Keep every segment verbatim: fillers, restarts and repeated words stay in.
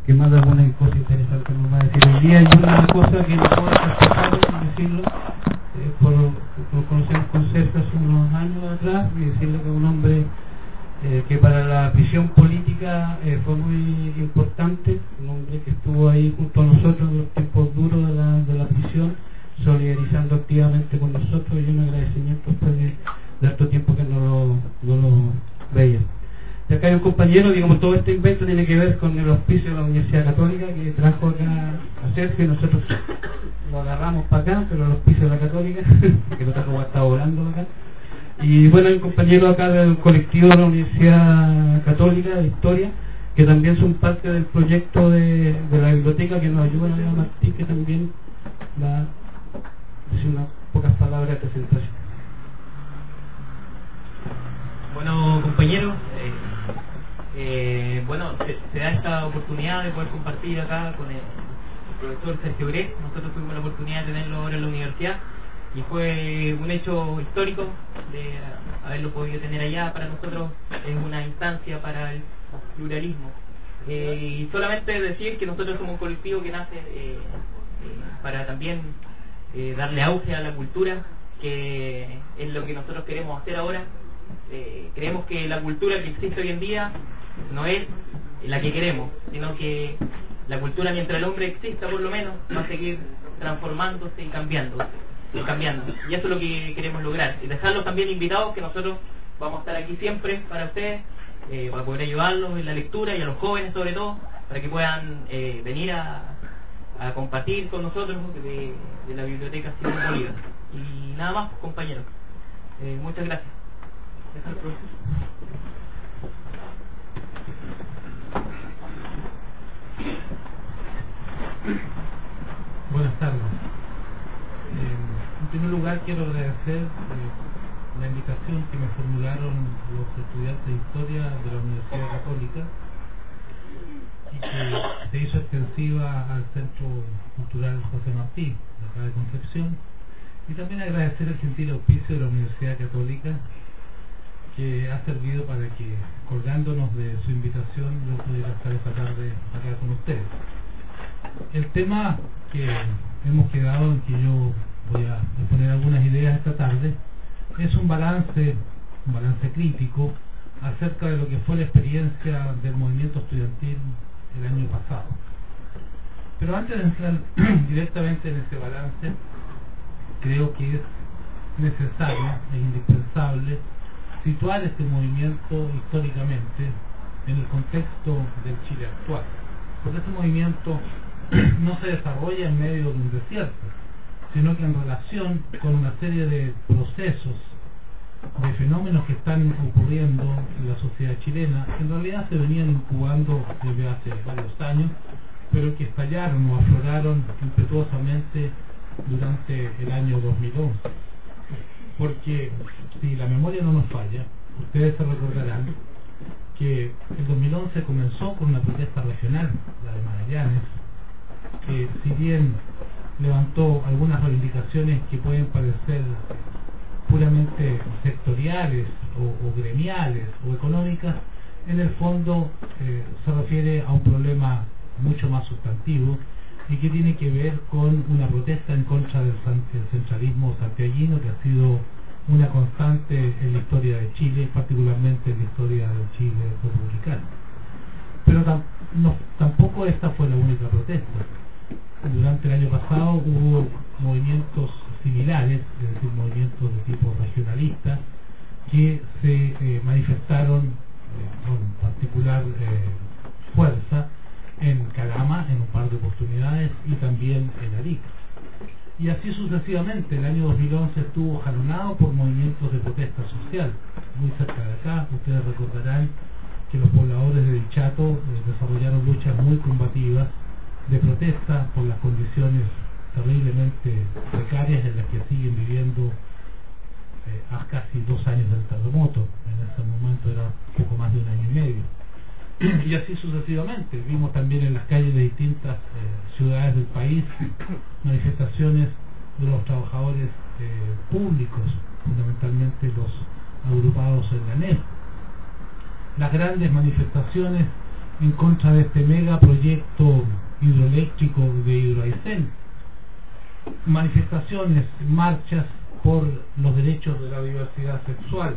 que más de alguna cosa interesante nos va a decir hoy día. Y una cosa que no puedo escapar de decirlo, eh, por, por conocer con Sergio hace unos años atrás, y decirle que es un hombre eh, que para la visión política eh, fue muy importante, un hombre que estuvo ahí junto a nosotros en los tiempos duros de la, de la prisión, solidarizando activamente con nosotros, y un agradecimiento después de, de harto tiempo que no lo, no lo veía. Y acá hay un compañero, digamos, todo este invento tiene que ver con el auspicio de la Universidad Católica, que trajo acá a Sergio, y nosotros lo agarramos para acá, pero el auspicio de la Católica, que lo trajo, estaba volando acá. Y bueno, hay un compañero acá del colectivo de la Universidad Católica de Historia, que también son parte del proyecto de, de la biblioteca, que nos ayudan a Martín, que también va a decir unas pocas palabras de presentación. Bueno, compañeros, eh, eh, bueno, se, se da esta oportunidad de poder compartir acá con el, el profesor Sergio Grez. Nosotros tuvimos la oportunidad de tenerlo ahora en la universidad y fue un hecho histórico de haberlo podido tener allá. Para nosotros es una instancia para el pluralismo. Eh, y solamente decir que nosotros somos un colectivo que nace eh, eh, para también eh, darle auge a la cultura, que es lo que nosotros queremos hacer ahora. Eh, creemos que la cultura que existe hoy en día no es la que queremos, sino que la cultura, mientras el hombre exista, por lo menos va a seguir transformándose y cambiando, y cambiando. Y eso es lo que queremos lograr, y dejarlos también invitados, que nosotros vamos a estar aquí siempre para ustedes, eh, para poder ayudarlos en la lectura, y a los jóvenes sobre todo, para que puedan eh, venir a, a compartir con nosotros de, de la biblioteca Simón Bolívar. Y nada más, compañeros, eh, muchas gracias. Buenas tardes. Eh, en primer lugar quiero agradecer eh, la invitación que me formularon los estudiantes de Historia de la Universidad Católica, y que se hizo extensiva al Centro Cultural José Martí, de acá de Concepción, y también agradecer el gentil auspicio de la Universidad Católica, que ha servido para que, colgándonos de su invitación, yo pudiera estar esta tarde acá con ustedes. El tema que hemos quedado en que yo voy a exponer algunas ideas esta tarde es un balance, un balance crítico acerca de lo que fue la experiencia del movimiento estudiantil el año pasado. Pero antes de entrar directamente en ese balance, creo que es necesario e indispensable situar este movimiento históricamente en el contexto del Chile actual, porque este movimiento no se desarrolla en medio de un desierto, sino que en relación con una serie de procesos, de fenómenos que están ocurriendo en la sociedad chilena, que en realidad se venían incubando desde hace varios años, pero que estallaron o afloraron impetuosamente durante el año dos mil once. Porque si la memoria no nos falla, ustedes se recordarán que el dos mil once comenzó con una protesta regional, la de Magallanes, que si bien levantó algunas reivindicaciones que pueden parecer puramente sectoriales o, o gremiales o económicas, en el fondo eh, se refiere a un problema mucho más sustantivo y que tiene que ver con una protesta en contra del centralismo santiaguino, que ha sido una constante en la historia de Chile, particularmente en la historia del Chile republicano. Pero tam no, tampoco esta fue la única protesta. Durante el año pasado hubo movimientos similares, es decir, movimientos de tipo regionalista, que se eh, manifestaron eh, con particular eh, fuerza en Calama en un par de oportunidades y también en Arica. Y así sucesivamente. El año dos mil once estuvo jalonado por movimientos de protesta social. Muy cerca de acá, ustedes recordarán que los pobladores de Dichato eh, desarrollaron luchas muy combativas de protesta por las condiciones terriblemente precarias en las que siguen viviendo eh, a casi dos años del terremoto. En ese momento era poco más de un año y medio. Y así sucesivamente. Vimos también en las calles de distintas eh, ciudades del país manifestaciones de los trabajadores eh, públicos, fundamentalmente los agrupados en la A N E F. Las grandes manifestaciones en contra de este megaproyecto hidroeléctrico de Hidroaicén, manifestaciones, marchas por los derechos de la diversidad sexual,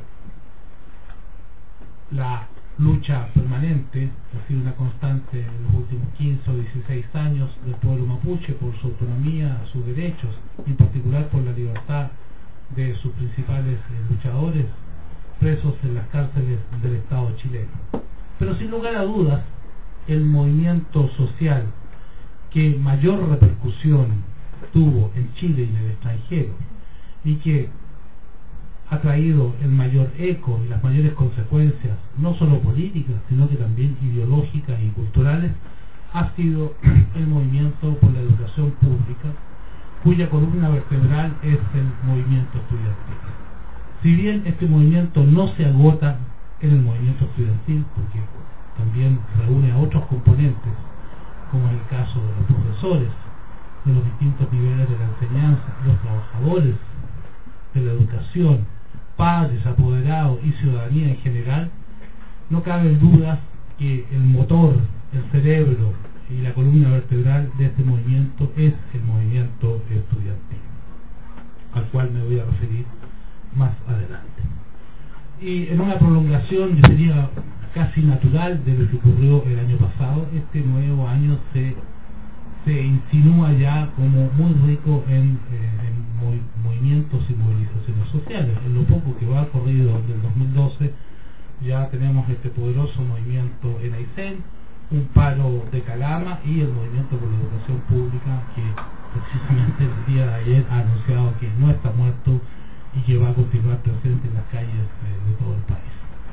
la lucha permanente, ha sido una constante en los últimos quince o dieciséis años del pueblo mapuche por su autonomía, sus derechos, en particular por la libertad de sus principales eh, luchadores presos en las cárceles del Estado chileno. Pero sin lugar a dudas, el movimiento social que mayor repercusión tuvo en Chile y en el extranjero y que ha traído el mayor eco y las mayores consecuencias, no solo políticas, sino que también ideológicas y culturales, ha sido el movimiento por la educación pública, cuya columna vertebral es el movimiento estudiantil. Si bien este movimiento no se agota en el movimiento estudiantil, porque también reúne a otros componentes, como es el caso de los profesores, de los distintos niveles de la enseñanza, los trabajadores de la educación, padres, apoderados y ciudadanía en general, no cabe duda que el motor, el cerebro y la columna vertebral de este movimiento es el movimiento estudiantil, al cual me voy a referir más adelante. Y en una prolongación, yo diría casi natural de lo que ocurrió el año pasado, este nuevo año se se insinúa ya como muy rico en, eh, en movi movimientos y movilizaciones sociales. En lo poco que va corrido del dos mil doce ya tenemos este poderoso movimiento en Aysén, un paro de Calama y el movimiento por la educación pública que precisamente el día de ayer ha anunciado que no está muerto y que va a continuar presente en las calles eh, de todo el país.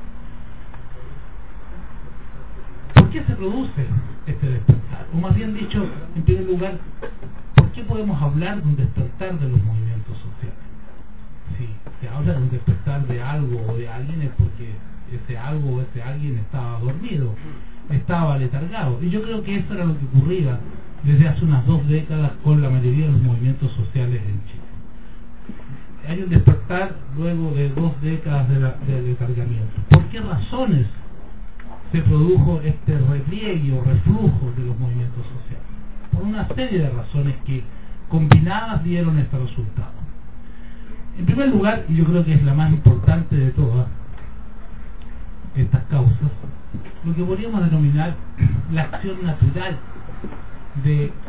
¿Por qué se produce este despertar? O más bien dicho, en primer lugar, ¿por qué podemos hablar de un despertar de los movimientos sociales? Si se habla de un despertar de algo o de alguien es porque ese algo o ese alguien estaba dormido, estaba letargado. Y yo creo que eso era lo que ocurría desde hace unas dos décadas con la mayoría de los movimientos sociales en Chile. Hay un despertar luego de dos décadas de, la, de letargamiento. ¿Por qué razones se produjo este repliegue o reflujo de los movimientos sociales? Por una serie de razones que combinadas dieron este resultado. En primer lugar, y yo creo que es la más importante de todas estas causas, lo que podríamos denominar la acción natural de eh,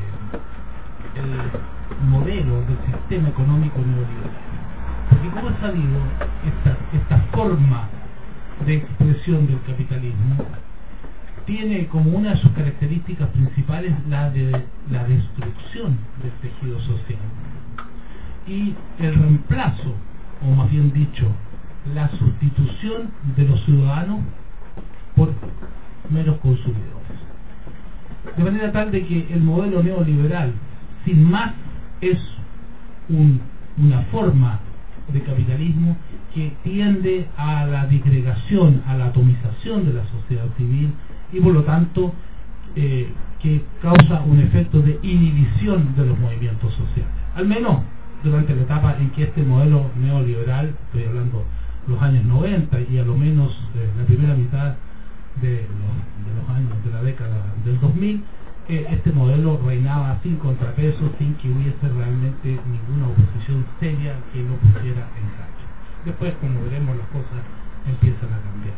el modelo del sistema económico neoliberal. Porque como es sabido, esta, esta forma de expresión del capitalismo tiene como una de sus características principales la de la destrucción del tejido social y el reemplazo, o más bien dicho, la sustitución de los ciudadanos por meros consumidores. De manera tal de que el modelo neoliberal, sin más, es un, una forma de capitalismo que tiende a la disgregación, a la atomización de la sociedad civil y por lo tanto eh, que causa un efecto de inhibición de los movimientos sociales. Al menos durante la etapa en que este modelo neoliberal, estoy hablando los años noventa y a lo menos eh, la primera mitad de los, de los años de la década del dos mil, eh, este modelo reinaba sin contrapeso, sin que hubiese realmente ninguna oposición seria que lo pusiera en jaque. Después, como veremos, las cosas empiezan a cambiar.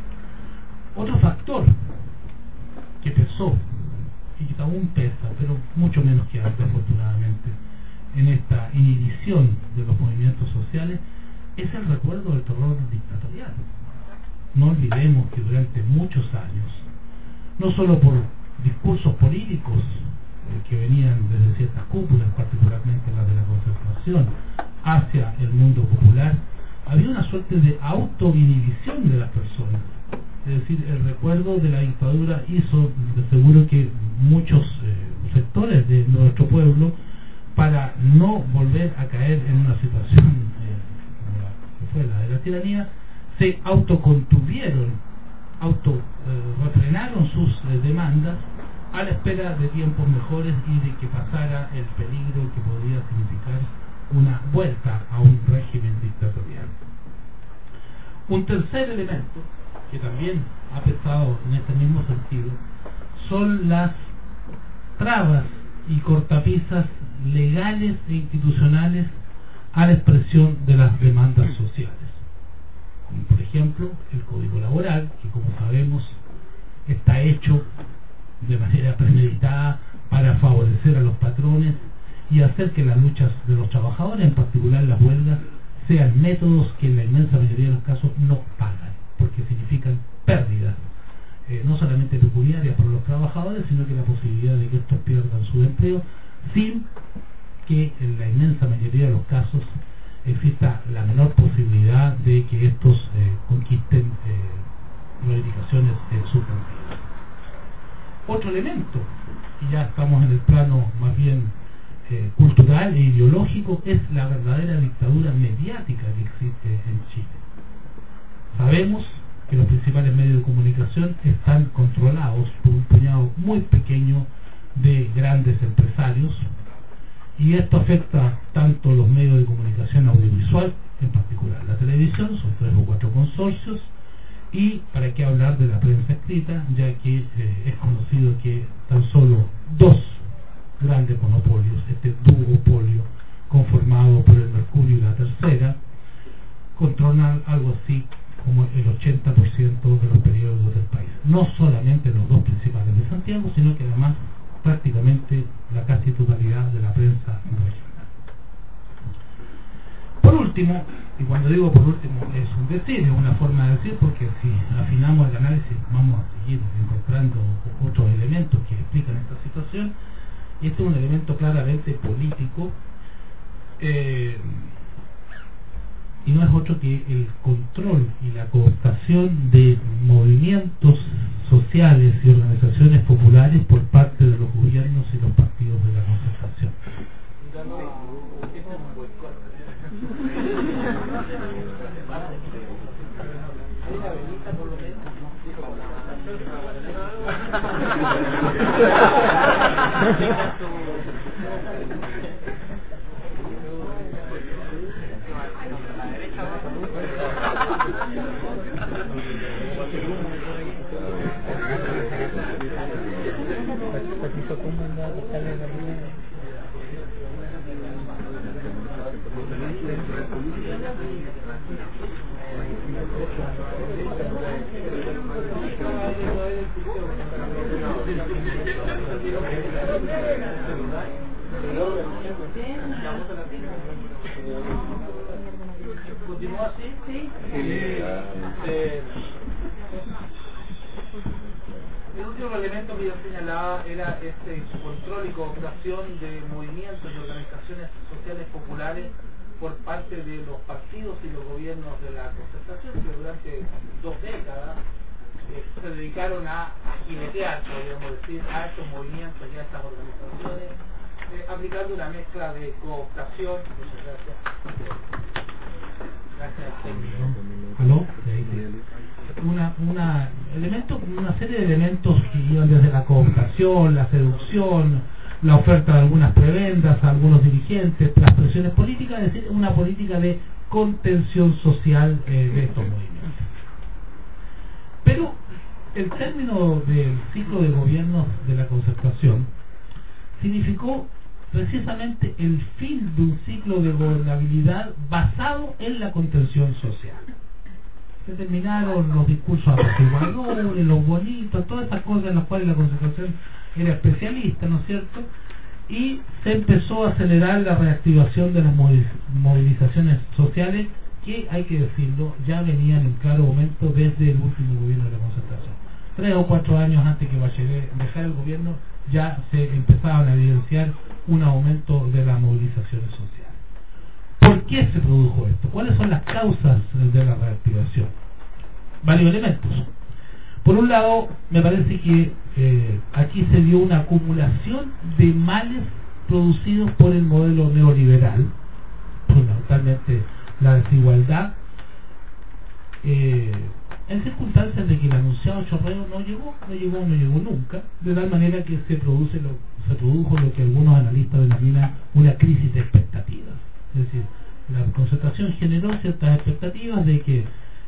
Otro factor que pesó y que aún pesa, pero mucho menos que antes, afortunadamente, en esta inhibición de los movimientos sociales, es el recuerdo del terror dictatorial. No olvidemos que durante muchos años, no solo por discursos políticos eh, que venían desde ciertas cúpulas, particularmente las de la concertación, hacia el mundo popular, había una suerte de autoinhibición de las personas. Es decir, el recuerdo de la dictadura hizo de seguro que muchos eh, sectores de nuestro pueblo, para no volver a caer en una situación eh, como la que fue la de la tiranía, se autocontuvieron, auto eh, refrenaron sus eh, demandas a la espera de tiempos mejores y de que pasara el peligro que podría significar una vuelta a un régimen dictatorial. Un tercer elemento que también ha pesado en este mismo sentido, son las trabas y cortapisas legales e institucionales a la expresión de las demandas sociales, como por ejemplo el Código Laboral, que como sabemos está hecho de manera premeditada para favorecer a los patrones y hacer que las luchas de los trabajadores, en particular las huelgas, sean métodos que en la inmensa mayoría de los casos no pagan, porque significan pérdidas, eh, no solamente pecuniarias para los trabajadores, sino que la posibilidad de que estos pierdan su empleo, sin que en la inmensa mayoría de los casos exista la menor posibilidad de que estos eh, conquisten eh, modificaciones eh, sustantivas. Otro elemento, y ya estamos en el plano más bien eh, cultural e ideológico, es la verdadera dictadura mediática que existe en Chile. Sabemos que los principales medios de comunicación están controlados por un puñado muy pequeño de grandes empresarios, y esto afecta tanto los medios de comunicación audiovisual, en particular la televisión, son tres o cuatro consorcios, y para qué hablar de la prensa escrita, ya que eh, es conocido que tan solo dos grandes monopolios, este duopolio conformado por el Mercurio y la Tercera, controlan algo así como el ochenta por ciento de los periódicos del país. No solamente los dos principales de Santiago, sino que además prácticamente la casi totalidad de la prensa regional. Por último, y cuando digo por último es un decir, es una forma de decir, porque si afinamos el análisis vamos a seguir encontrando otros elementos que explican esta situación, y este es un elemento claramente político, eh, y no es otro que el control y la cooptación de movimientos sociales y organizaciones populares por parte de los gobiernos y los partidos de la concertación. ¿Continúa así? Sí. Eh, eh, el último elemento que yo señalaba era este control y cooptación de movimientos y organizaciones sociales populares por parte de los partidos y los gobiernos de la concertación, que durante dos décadas eh, se dedicaron a, a jinetear, podríamos decir, a estos movimientos y a estas organizaciones, eh, aplicando una mezcla de cooptación. Muchas gracias. Gracias. ¿Aló? Una, una, elemento, una serie de elementos que iban desde la cooptación, la seducción, la oferta de algunas prebendas a algunos dirigentes, las presiones políticas, es decir, una política de contención social eh, de estos movimientos. Pero el término del ciclo de gobiernos de la concertación significó precisamente el fin de un ciclo de gobernabilidad basado en la contención social. Se terminaron los discursos apaciguadores, los bonitos, todas esas cosas en las cuales la concertación era especialista, ¿no es cierto? Y se empezó a acelerar la reactivación de las movilizaciones sociales, que, hay que decirlo, ya venían en claro momento desde el último gobierno de la concertación. Tres o cuatro años antes que Bachelet dejara el gobierno, ya se empezaban a evidenciar un aumento de las movilizaciones sociales. ¿Por qué se produjo esto? ¿Cuáles son las causas de la reactivación? Varios elementos. Por un lado, me parece que eh, aquí se dio una acumulación de males producidos por el modelo neoliberal, fundamentalmente la desigualdad, eh, en circunstancias de que el anunciado chorreo no llegó, no llegó, no llegó nunca, de tal manera que se produce lo, se produjo lo que algunos analistas denominan una crisis de expectativas. Es decir, la concertación generó ciertas expectativas de que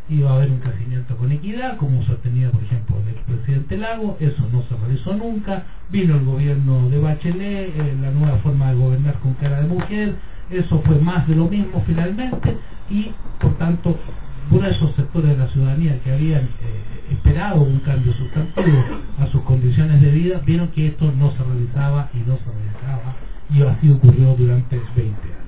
iba a haber un crecimiento con equidad, como sostenía por ejemplo el expresidente Lagos. Eso no se realizó nunca. Vino el gobierno de Bachelet, eh, la nueva forma de gobernar con cara de mujer, eso fue más de lo mismo finalmente, y por tanto gruesos sectores de la ciudadanía que habían eh, esperado un cambio sustantivo a sus condiciones de vida, vieron que esto no se realizaba y no se realizaba, y así ocurrió durante veinte años.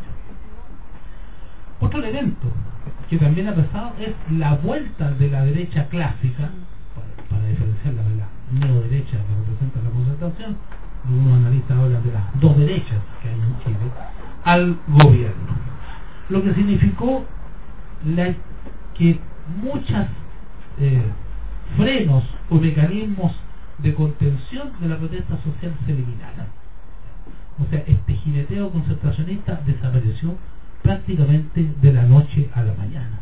Otro elemento que también ha pasado es la vuelta de la derecha clásica, para, para diferenciarla de la neoderecha que representa la concertación. Algunos analistas hablan de las dos derechas que hay en Chile, al gobierno, lo que significó la, que muchas eh, frenos o mecanismos de contención de la protesta social se eliminaran. O sea, este jineteo concentracionista desapareció prácticamente de la noche a la mañana,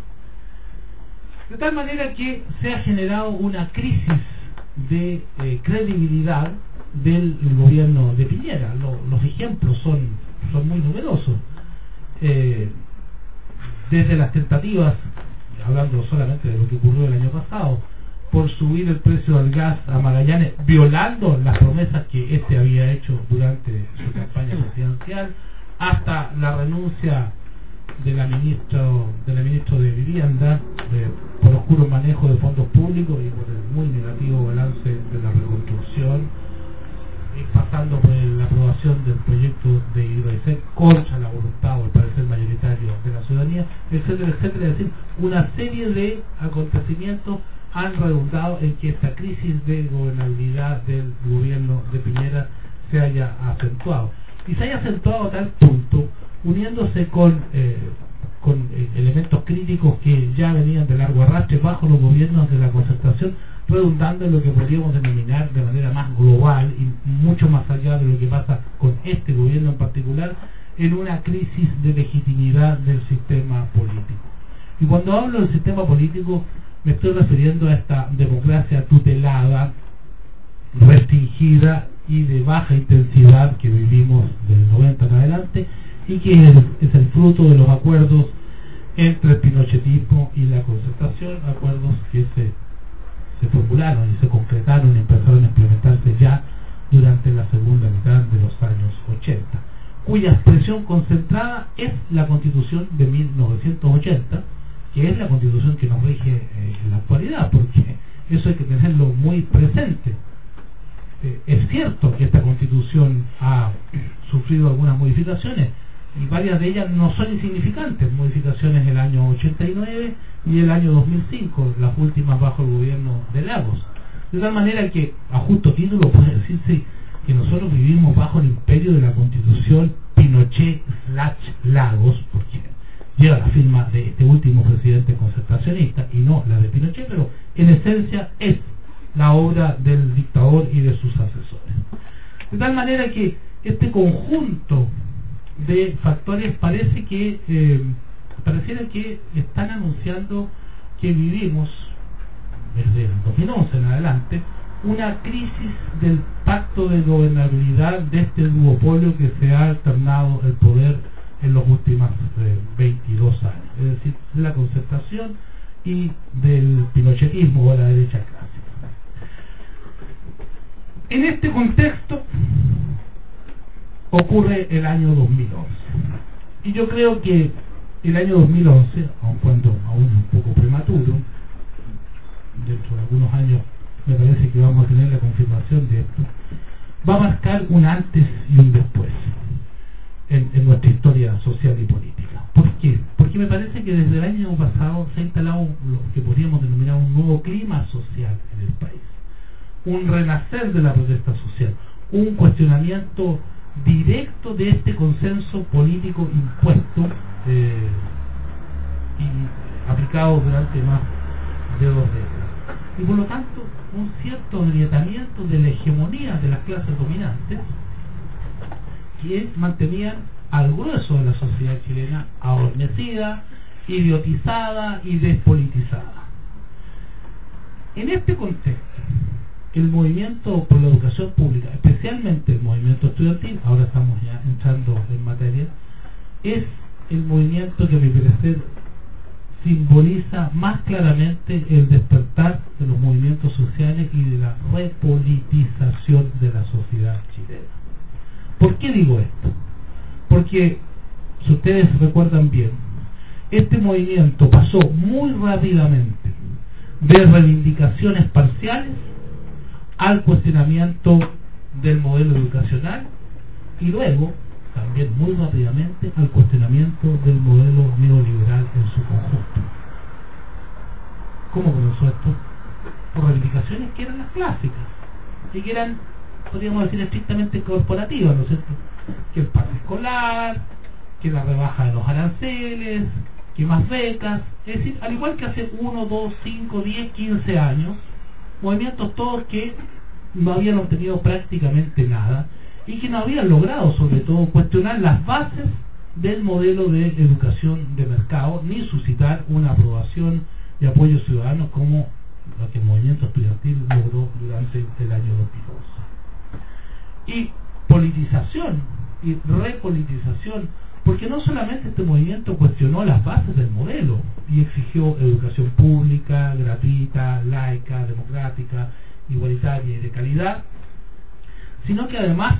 de tal manera que se ha generado una crisis de eh, credibilidad del gobierno de Piñera. Lo, los ejemplos son, son muy numerosos, eh, desde las tentativas, hablando solamente de lo que ocurrió el año pasado, por subir el precio del gas a Magallanes, violando las promesas que este había hecho durante su campaña presidencial, hasta la renuncia de la ministra de la ministra de Vivienda eh, por oscuro manejo de fondos públicos y por el muy negativo balance de la reconstrucción, eh, pasando por la aprobación del proyecto de Hidroaicén contra la voluntad o el parecer mayoritario de la ciudadanía, etcétera, etcétera. Es decir, una serie de acontecimientos han redundado en que esta crisis de gobernabilidad del gobierno de Piñera se haya acentuado, y se haya acentuado a tal punto, uniéndose con eh, con eh, elementos críticos que ya venían de largo arrastre bajo los gobiernos de la concertación, redundando en lo que podríamos denominar de manera más global y mucho más allá de lo que pasa con este gobierno en particular, en una crisis de legitimidad del sistema político. Y cuando hablo del sistema político me estoy refiriendo a esta democracia tutelada, restringida y de baja intensidad que vivimos del noventa en adelante, y que es, es el fruto de los acuerdos entre el pinochetismo y la concertación, acuerdos que se, se formularon y se concretaron y empezaron a implementarse ya durante la segunda mitad de los años ochenta, cuya expresión concentrada es la Constitución de mil novecientos ochenta, que es la Constitución que nos rige eh, en la actualidad, porque eso hay que tenerlo muy presente. Eh, es cierto que esta Constitución ha sufrido algunas modificaciones, y varias de ellas no son insignificantes, modificaciones el año ochenta y nueve y el año dos mil cinco, las últimas bajo el gobierno de Lagos, de tal manera que a justo título puede decirse que nosotros vivimos bajo el imperio de la Constitución Pinochet slash Lagos, porque lleva la firma de este último presidente concertacionista y no la de Pinochet, pero en esencia es la obra del dictador y de sus asesores, de tal manera que este conjunto de factores parece que eh, pareciera que están anunciando que vivimos desde el dos mil once en adelante una crisis del pacto de gobernabilidad de este duopolio que se ha alternado el poder en los últimos eh, veintidós años, es decir, de la concertación y del pinochetismo o la derecha clásica. En este contexto ocurre el año dos mil once, y yo creo que el año dos mil once, aun cuando aún un poco prematuro, dentro de algunos años me parece que vamos a tener la confirmación de esto, va a marcar un antes y un después en, en nuestra historia social y política. ¿Por qué? Porque me parece que desde el año pasado se ha instalado lo que podríamos denominar un nuevo clima social en el país, un renacer de la protesta social, un cuestionamiento directo de este consenso político impuesto eh, y aplicado durante más de dos décadas, y por lo tanto un cierto agrietamiento de la hegemonía de las clases dominantes que mantenían al grueso de la sociedad chilena adormecida, idiotizada y despolitizada. En este contexto, el movimiento por la educación pública, especialmente el movimiento estudiantil, ahora estamos ya entrando en materia, es el movimiento que a mi parecer simboliza más claramente el despertar de los movimientos sociales y de la repolitización de la sociedad chilena. ¿Por qué digo esto? Porque, si ustedes recuerdan bien, este movimiento pasó muy rápidamente de reivindicaciones parciales al cuestionamiento del modelo educacional y luego también muy rápidamente al cuestionamiento del modelo neoliberal en su conjunto. ¿Cómo comenzó esto? Por reivindicaciones que eran las clásicas y que eran, podríamos decir, estrictamente corporativas, ¿no es cierto? Que el pase escolar, que la rebaja de los aranceles, que más becas, es decir, al igual que hace uno, dos, cinco, diez, quince años, movimientos todos que no habían obtenido prácticamente nada y que no habían logrado, sobre todo, cuestionar las bases del modelo de educación de mercado, ni suscitar una aprobación y apoyo ciudadano como lo que el movimiento estudiantil logró durante el año dos mil once. Y politización y repolitización, porque no solamente este movimiento cuestionó las bases del modelo y exigió educación pública, gratuita, laica, democrática, igualitaria y de calidad, sino que además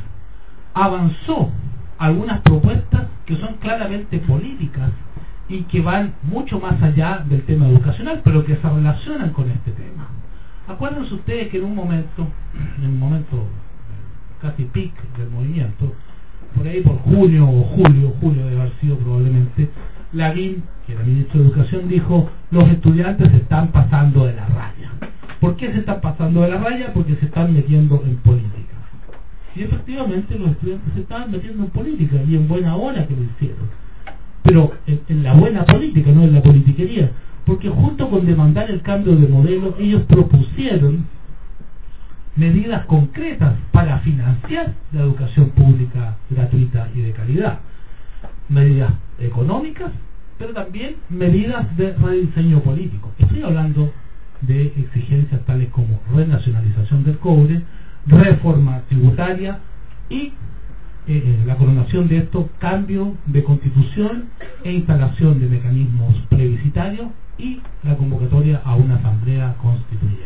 avanzó algunas propuestas que son claramente políticas y que van mucho más allá del tema educacional, pero que se relacionan con este tema. Acuérdense ustedes que en un momento, en un momento casi pic del movimiento, por ahí por junio o julio, julio debe haber sido probablemente, Lavín, que era ministro de Educación, dijo: los estudiantes se están pasando de la raya. ¿Por qué se están pasando de la raya? Porque se están metiendo en política. Y efectivamente los estudiantes se estaban metiendo en política, y en buena hora que lo hicieron. Pero en, en la buena política, no en la politiquería, porque junto con demandar el cambio de modelo, ellos propusieron medidas concretas para financiar la educación pública gratuita y de calidad. Medidas económicas, pero también medidas de rediseño político. Estoy hablando de exigencias tales como renacionalización del cobre, reforma tributaria y eh, la coronación de esto, cambio de constitución e instalación de mecanismos plebiscitarios y la convocatoria a una asamblea constituyente.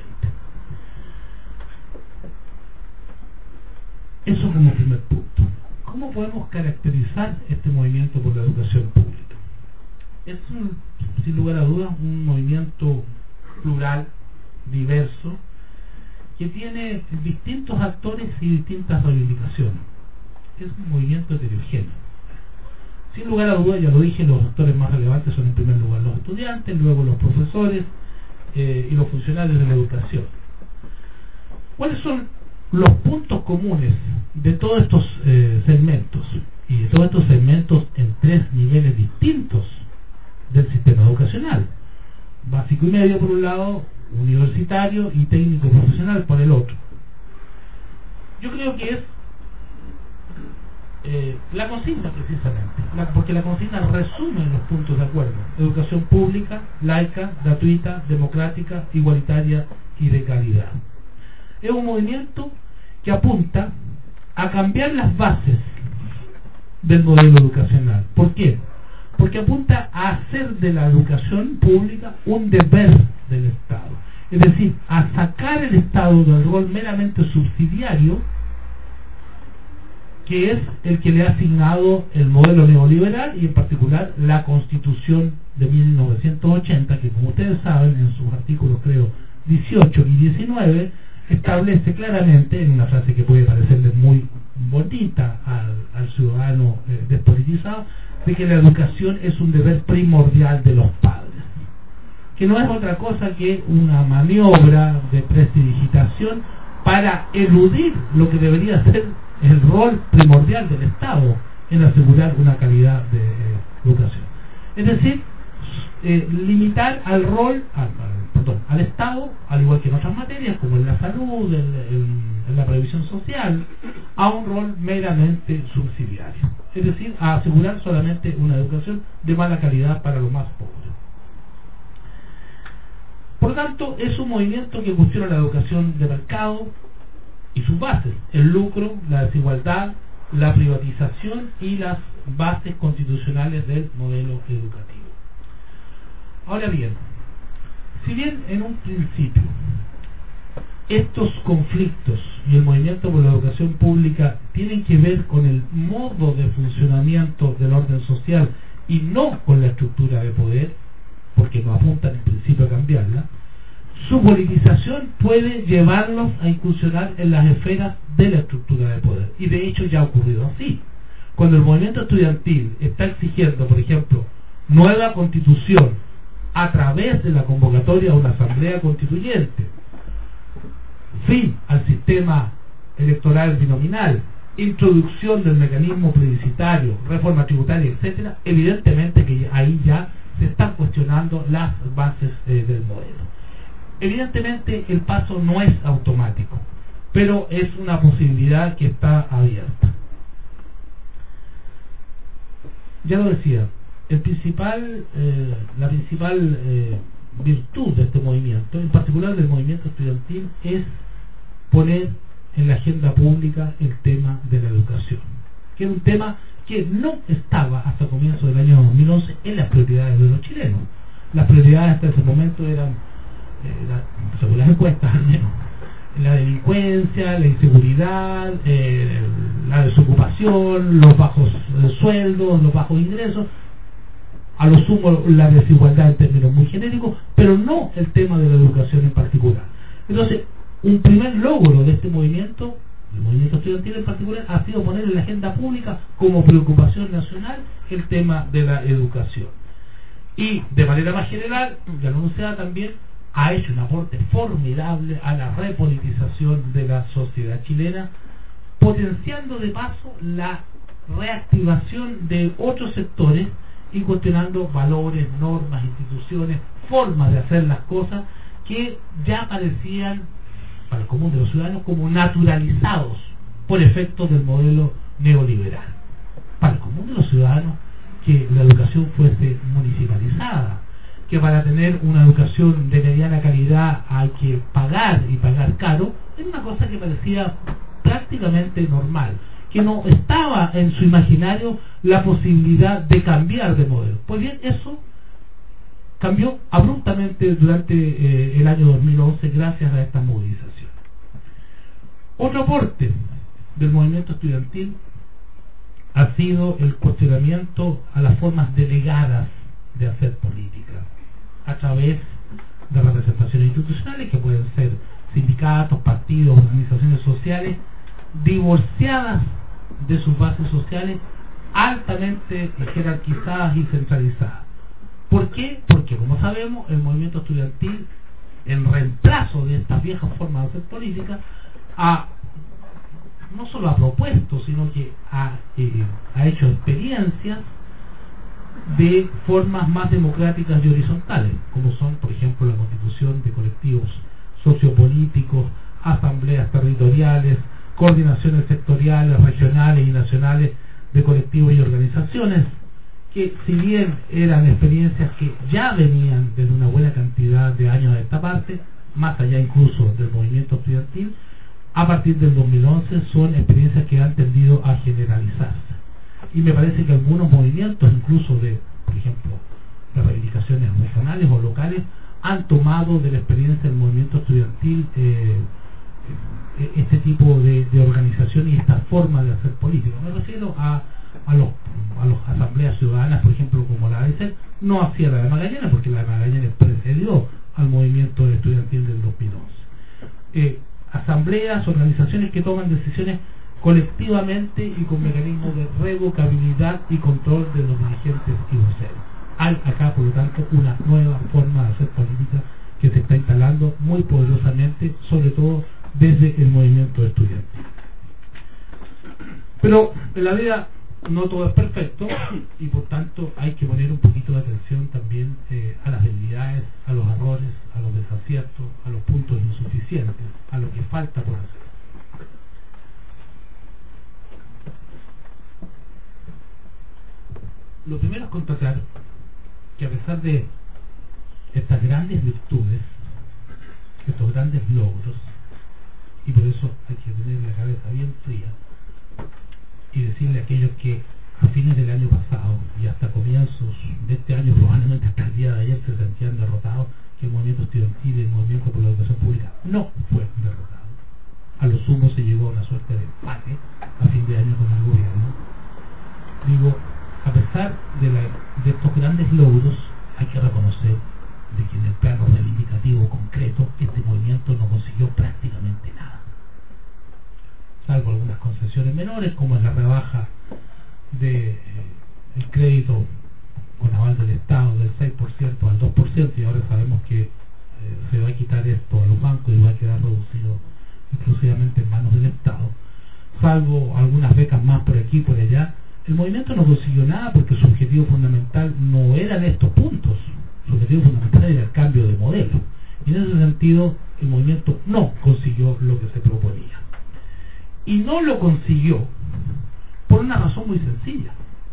Eso como primer punto. ¿Cómo podemos caracterizar este movimiento por la educación pública? Es, un, sin lugar a dudas, un movimiento plural, diverso, que tiene distintos actores y distintas reivindicaciones. Es un movimiento heterogéneo. Sin lugar a dudas, ya lo dije, los actores más relevantes son en primer lugar los estudiantes, luego los profesores eh, y los funcionarios de la educación. ¿Cuáles son los puntos comunes de todos estos eh, segmentos? Y de todos estos segmentos en tres niveles distintos del sistema educacional: básico y medio por un lado, universitario y técnico profesional por el otro. Yo creo que es eh, la consigna, precisamente, la, porque la consigna resume los puntos de acuerdo: educación pública, laica, gratuita, democrática, igualitaria y de calidad. Es un movimiento que apunta a cambiar las bases del modelo educacional. ¿Por qué? Porque apunta a hacer de la educación pública un deber del Estado. Es decir, a sacar el Estado del rol meramente subsidiario, que es el que le ha asignado el modelo neoliberal y en particular la Constitución de mil novecientos ochenta, que, como ustedes saben, en sus artículos, creo, dieciocho y diecinueve, establece claramente, en una frase que puede parecerle muy bonita al, al ciudadano eh, despolitizado, de que la educación es un deber primordial de los padres, que no es otra cosa que una maniobra de prestidigitación para eludir lo que debería ser el rol primordial del Estado en asegurar una calidad de eh, educación. Es decir, eh, limitar al rol, al, al, perdón, al Estado, al igual que en otras materias como en la salud, en, en, en la previsión social, a un rol meramente subsidiario. Es decir, a asegurar solamente una educación de mala calidad para los más pobres. Por lo tanto, es un movimiento que cuestiona la educación de mercado y sus bases: el lucro, la desigualdad, la privatización y las bases constitucionales del modelo educativo. Ahora bien, si bien en un principio estos conflictos y el movimiento por la educación pública tienen que ver con el modo de funcionamiento del orden social y no con la estructura de poder, porque no apuntan en principio a cambiarla, su politización puede llevarlos a incursionar en las esferas de la estructura de poder. Y de hecho ya ha ocurrido así. Cuando el movimiento estudiantil está exigiendo, por ejemplo, nueva constitución a través de la convocatoria a una asamblea constituyente, fin al sistema electoral binominal, introducción del mecanismo plebiscitario, reforma tributaria, etcétera, evidentemente que ahí ya se están cuestionando las bases eh, del modelo. Evidentemente el paso no es automático, pero es una posibilidad que está abierta. Ya lo decía, el principal, eh, la principal eh, virtud de este movimiento, en particular del movimiento estudiantil, es poner en la agenda pública el tema de la educación, que es un tema que no estaba hasta comienzos del año dos mil once en las prioridades de los chilenos. Las prioridades hasta ese momento eran, eh, la, según las encuestas al menos, la delincuencia, la inseguridad, eh, la desocupación, los bajos eh, sueldos, los bajos ingresos, a lo sumo la desigualdad en términos muy genéricos, pero no el tema de la educación en particular. Entonces, un primer logro de este movimiento, el movimiento estudiantil en particular, ha sido poner en la agenda pública como preocupación nacional el tema de la educación. Y de manera más general, ya lo anunciaba también, ha hecho un aporte formidable a la repolitización de la sociedad chilena, potenciando de paso la reactivación de otros sectores y cuestionando valores, normas, instituciones, formas de hacer las cosas que ya parecían para el común de los ciudadanos como naturalizados por efectos del modelo neoliberal. Para el común de los ciudadanos, que la educación fuese municipalizada, que para tener una educación de mediana calidad hay que pagar y pagar caro, es una cosa que parecía prácticamente normal, que no estaba en su imaginario la posibilidad de cambiar de modelo. Pues bien, eso cambió abruptamente durante eh, el año dos mil once gracias a esta movilización. Otro aporte del movimiento estudiantil ha sido el cuestionamiento a las formas delegadas de hacer política a través de representaciones institucionales que pueden ser sindicatos, partidos, organizaciones sociales divorciadas de sus bases sociales, altamente jerarquizadas y centralizadas. ¿Por qué? Porque, como sabemos, el movimiento estudiantil, en reemplazo de estas viejas formas de hacer política, ha, no solo ha propuesto, sino que ha, eh, ha hecho experiencias de formas más democráticas y horizontales, como son, por ejemplo, la constitución de colectivos sociopolíticos, asambleas territoriales, coordinaciones sectoriales, regionales y nacionales de colectivos y organizaciones, que si bien eran experiencias que ya venían desde una buena cantidad de años a esta parte, más allá incluso del movimiento estudiantil, a partir del dos mil once son experiencias que han tendido a generalizarse. Y me parece que algunos movimientos, incluso de, por ejemplo, de reivindicaciones regionales o locales, han tomado de la experiencia del movimiento estudiantil eh, este tipo de, de organización y esta forma de hacer política. Me refiero a, a los a las asambleas ciudadanas, por ejemplo, como la A D C, no hacía la de Magallanes, porque la de Magallanes precedió al movimiento estudiantil del dos mil once. Eh, asambleas, organizaciones que toman decisiones colectivamente y con mecanismos de revocabilidad y control de los dirigentes y voceros. Hay acá, por lo tanto, una nueva forma de hacer política que se está instalando muy poderosamente, sobre todo desde el movimiento estudiantil. Pero en la vida no todo es perfecto y por tanto hay que poner un poquito de atención también eh, a las debilidades, a los errores, a los desaciertos, a los puntos insuficientes, a lo que falta por hacer. Lo primero es constatar que a pesar de estas grandes virtudes, estos grandes logros, y por eso hay que tener la cabeza bien fría y decirle a aquellos que a fines del año pasado y hasta comienzos de este año, probablemente hasta el día de ayer, se sentían derrotados, que el movimiento estudiantil y el movimiento por la educación pública no fue derrotado. A lo sumo se llegó a una suerte de empate a fin de año con el gobierno. Digo, a pesar de, la, de estos grandes logros, hay que reconocer de que en el plano reivindicativo concreto este movimiento no consiguió prácticamente nada, salvo algunas concesiones menores, como es la rebaja de eh, el crédito con aval del Estado del seis por ciento al dos por ciento, y ahora sabemos que eh, se va a quitar esto a los bancos y va a quedar reducido exclusivamente en manos del Estado, salvo algunas becas más por aquí y por allá. El movimiento no consiguió nada porque su objetivo fundamental no eran estos puntos, su objetivo fundamental era el cambio de modelo, y en ese sentido el movimiento no consiguió lo que se proponía, y no lo consiguió por una razón muy sencilla: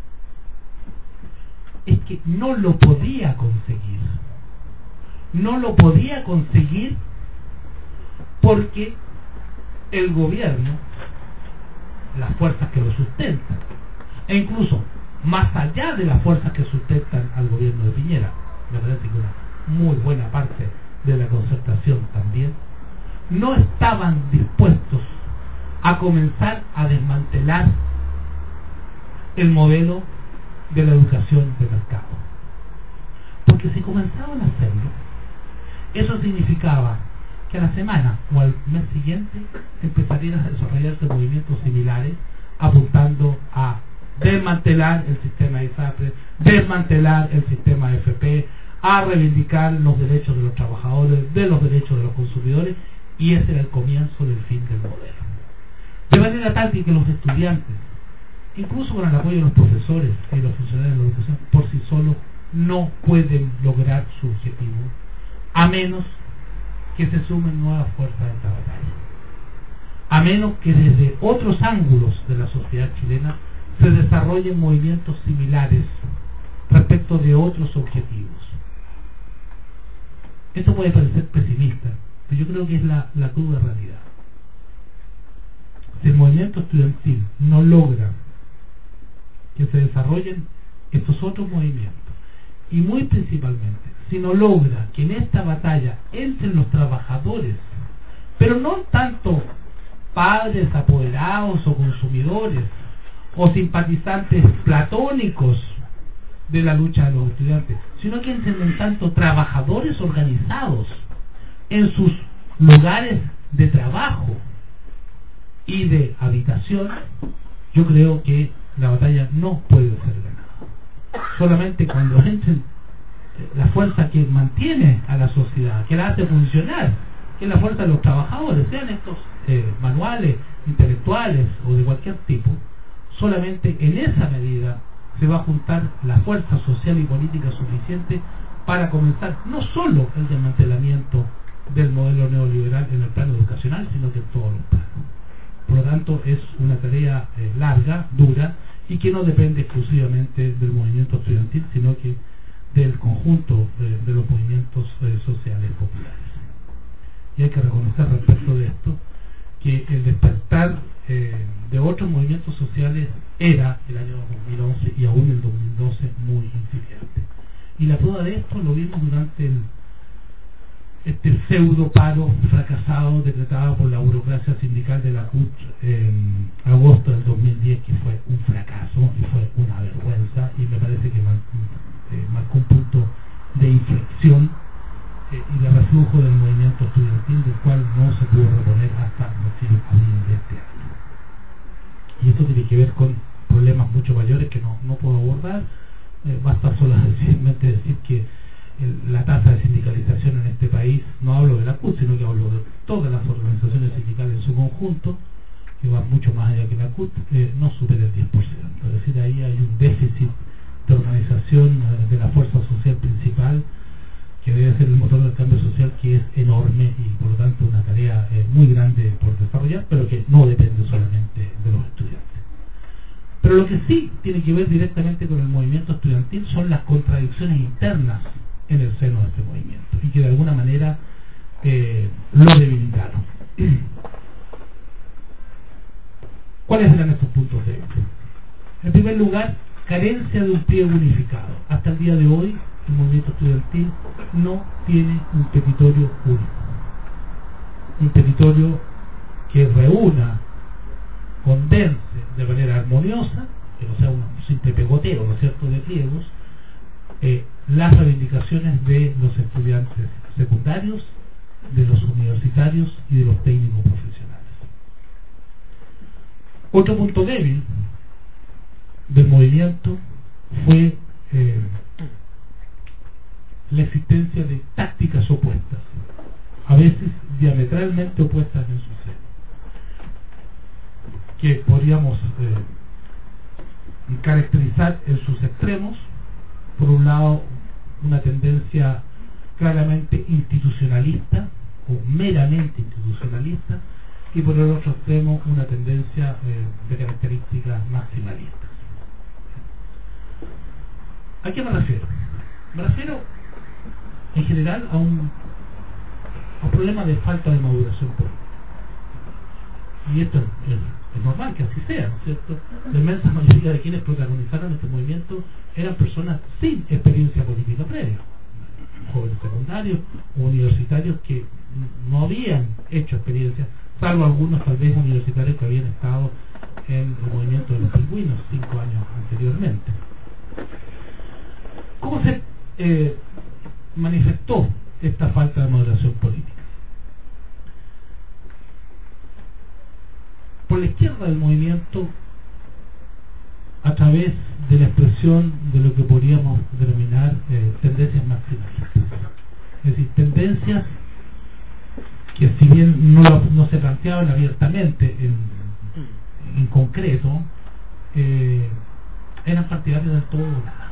es que no lo podía conseguir no lo podía conseguir porque el gobierno, las fuerzas que lo sustentan, e incluso más allá de las fuerzas que sustentan al gobierno de Piñera, me parece que una muy buena parte de la concertación también, no estaban dispuestos a comenzar a desmantelar el modelo de la educación de mercado. Porque si comenzaban a hacerlo, eso significaba que a la semana o al mes siguiente empezarían a desarrollarse movimientos similares apuntando a desmantelar el sistema ISAPRE, desmantelar el sistema F P, a reivindicar los derechos de los trabajadores, de los derechos de los consumidores, y ese era el comienzo del fin del modelo. De manera tal que los estudiantes, incluso con el apoyo de los profesores y los funcionarios de la educación, por sí solos no pueden lograr su objetivo, a menos que se sumen nuevas fuerzas de esta batalla, a menos que desde otros ángulos de la sociedad chilena se desarrollen movimientos similares respecto de otros objetivos. Esto puede parecer pesimista, pero yo creo que es la, la cruda realidad. Si el movimiento estudiantil no logra que se desarrollen estos otros movimientos, y muy principalmente si no logra que en esta batalla entren los trabajadores, pero no tanto padres, apoderados o consumidores o simpatizantes platónicos de la lucha de los estudiantes, sino que entren en tanto trabajadores organizados en sus lugares de trabajo y de habitación, yo creo que la batalla no puede ser ganada. Solamente cuando entren la fuerza que mantiene a la sociedad, que la hace funcionar, que es la fuerza de los trabajadores, sean estos eh, manuales, intelectuales o de cualquier tipo, solamente en esa medida se va a juntar la fuerza social y política suficiente para comenzar no solo el desmantelamiento del modelo neoliberal en el plano educacional, sino que en todos los planos. Por lo tanto, es una tarea eh, larga, dura, y que no depende exclusivamente del movimiento estudiantil, sino que del conjunto eh, de los movimientos eh, sociales populares. Y hay que reconocer respecto de esto que el despertar eh, de otros movimientos sociales era el año dos mil once y aún el dos mil doce muy incipiente. Y la prueba de esto lo vimos durante el este pseudo paro fracasado decretado por la burocracia sindical de la C U T en agosto del dos mil diez, que fue un fracaso y fue una vergüenza, y me parece que mar, eh, marcó un punto de inflexión eh, y de reflujo del movimiento estudiantil, del cual no se pudo reponer hasta recién abril de este año. Y esto tiene que ver con problemas mucho mayores que no, no puedo abordar. Eh, basta solamente decir que el, la tasa de sindicalización en este país, no hablo de la C U T, sino que hablo de todas las organizaciones sindicales en su conjunto, que va mucho más allá que la C U T, eh, no supera el diez por ciento. Es decir, ahí hay un déficit de organización eh, de la fuerza social principal, que debe ser el motor del cambio social, que es enorme y por lo tanto una tarea eh, muy grande por desarrollar, pero que no depende solamente de los estudiantes. Pero lo que sí tiene que ver directamente con el movimiento estudiantil son las contradicciones internas en el seno de este movimiento, y que de alguna manera eh, lo debilitaron. ¿Cuáles eran estos puntos débiles? En primer lugar, carencia de un pliego unificado. Hasta el día de hoy, el movimiento estudiantil no tiene un petitorio único. Un petitorio que reúna, condense de manera armoniosa, que no sea un simple pegoteo, ¿no es cierto?, de pliegos, eh, las reivindicaciones de los estudiantes secundarios, de los universitarios y de los técnicos profesionales. Otro punto débil del movimiento fue eh, la existencia de tácticas opuestas, a veces diametralmente opuestas en su seno, que podríamos eh, caracterizar en sus extremos. Por un lado, una tendencia claramente institucionalista o meramente institucionalista, y por el otro extremo una tendencia eh, de características maximalistas. ¿A qué me refiero? Me refiero en general a un, a un problema de falta de maduración política. Y esto es, es, es normal que así sea, ¿no es cierto? La inmensa mayoría de quienes protagonizaron este movimiento eran personas sin experiencia política previa, jóvenes secundarios o universitarios que no habían hecho experiencia, salvo algunos tal vez universitarios que habían estado en el movimiento de los pingüinos cinco años anteriormente. ¿Cómo se eh, manifestó esta falta de moderación política? Por la izquierda del movimiento, a través de la expresión de lo que podríamos denominar eh, tendencias maximalistas. Es decir, tendencias que, si bien no, no se planteaban abiertamente en, en concreto, eh, eran partidarios del todo o nada.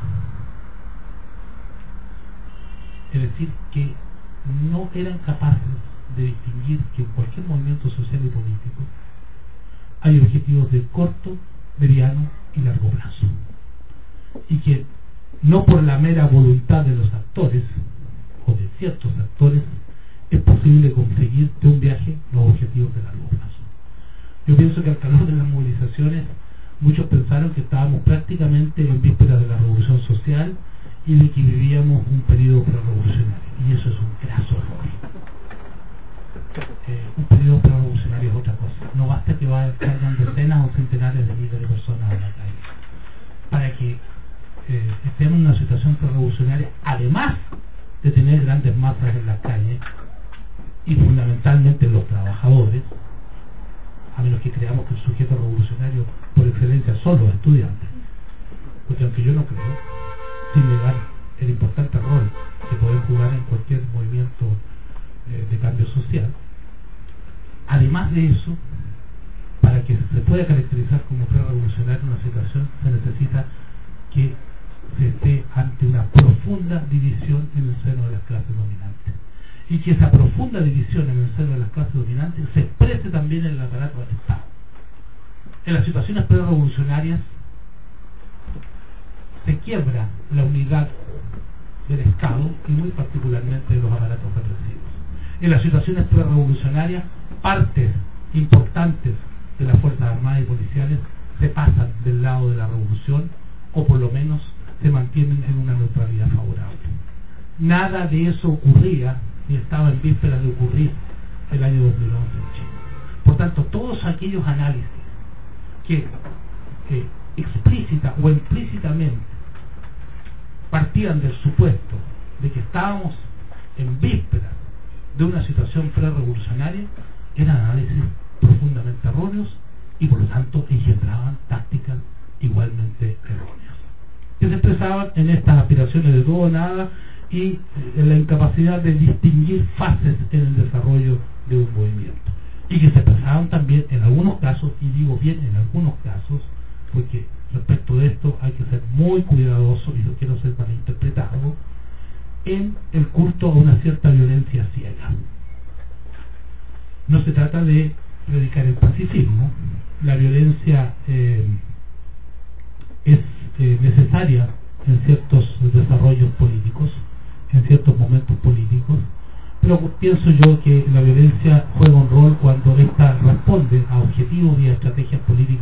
Es decir, que no eran capaces de distinguir que en cualquier movimiento social y político hay objetivos de corto, mediano y largo plazo, y que no por la mera voluntad de los actores o de ciertos actores es posible conseguir de un viaje los objetivos de largo plazo. Yo pienso que al calor de las movilizaciones muchos pensaron que estábamos prácticamente en vísperas de la revolución social y de que vivíamos un periodo prerevolucionario, y eso es un graso error. Eh, un periodo prerevolucionario es otra cosa. No basta que vayan decenas o centenares de miles de personas a la calle para que eh, estemos en una situación prerevolucionaria, además de tener grandes masas en las calles y fundamentalmente los trabajadores, a menos que creamos que el sujeto revolucionario por excelencia son los estudiantes, porque aunque yo no creo, sin negar el importante rol que pueden jugar en cualquier movimiento eh, de cambio social. Además de eso, para que se pueda caracterizar como pre-revolucionaria una situación, se necesita que se esté ante una profunda división en el seno de las clases dominantes, y que esa profunda división en el seno de las clases dominantes se exprese también en el aparato del Estado. En las situaciones pre-revolucionarias se quiebra la unidad del Estado y muy particularmente de los aparatos represivos. En las situaciones pre-revolucionarias, partes importantes de las Fuerzas Armadas y Policiales se pasan del lado de la revolución, o por lo menos se mantienen en una neutralidad favorable. Nada de eso ocurría ni estaba en vísperas de ocurrir el año dos mil once en Chile. Por tanto, todos aquellos análisis que eh, explícita o implícitamente partían del supuesto de que estábamos en vísperas de una situación pre-revolucionaria eran análisis profundamente erróneos y por lo tanto engendraban tácticas igualmente erróneas, que se expresaban en estas aspiraciones de todo o nada y en la incapacidad de distinguir fases en el desarrollo de un movimiento, y que se expresaban también en algunos casos, y digo bien en algunos casos porque respecto de esto hay que ser muy cuidadoso y no quiero ser malinterpretado, en el culto a una cierta violencia ciega. No se trata de predicar el pacifismo. La violencia eh, es eh, necesaria en ciertos desarrollos políticos, en ciertos momentos políticos, pero pienso yo que la violencia juega un rol cuando ésta responde a objetivos y a estrategias políticas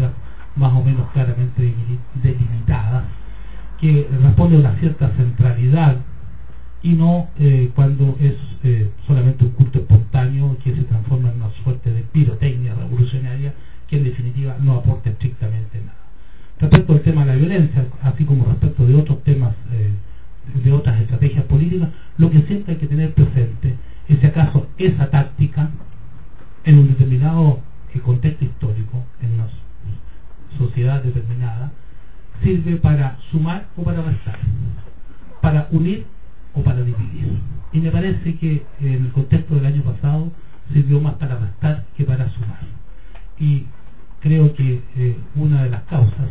más o menos claramente delimitadas, que responde a una cierta centralidad y no eh, cuando es eh, solamente un culto espontáneo que se transforma en una suerte de pirotecnia revolucionaria que en definitiva no aporta estrictamente nada. Respecto al tema de la violencia, así como respecto de otros temas, eh, de otras estrategias políticas, lo que siempre hay que tener presente es si acaso esa táctica en un determinado eh, contexto histórico, en una sociedad determinada, sirve para sumar o para restar, para unir o para dividir. Y me parece que en el contexto del año pasado sirvió más para restar que para sumar. Y creo que eh, una de las causas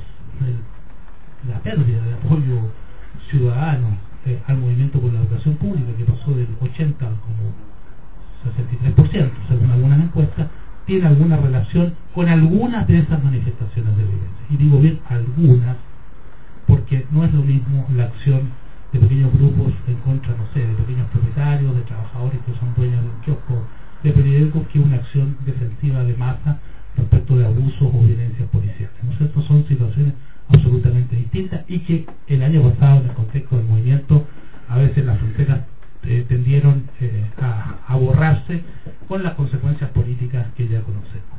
de la pérdida de apoyo ciudadano eh, al movimiento por la educación pública, que pasó del ochenta al como sesenta y tres por ciento según algunas encuestas, tiene alguna relación con algunas de esas manifestaciones de violencia. Y digo bien algunas, porque no es lo mismo la acción de pequeños grupos en contra, no sé, de pequeños propietarios, de trabajadores que son dueños de un kiosco de periódicos, que una acción defensiva de masa respecto de abusos o violencias policiales, ¿no es cierto? Son situaciones absolutamente distintas y que el año pasado, en el contexto del movimiento, a veces las fronteras eh, tendieron eh, a, a borrarse con las consecuencias políticas que ya conocemos.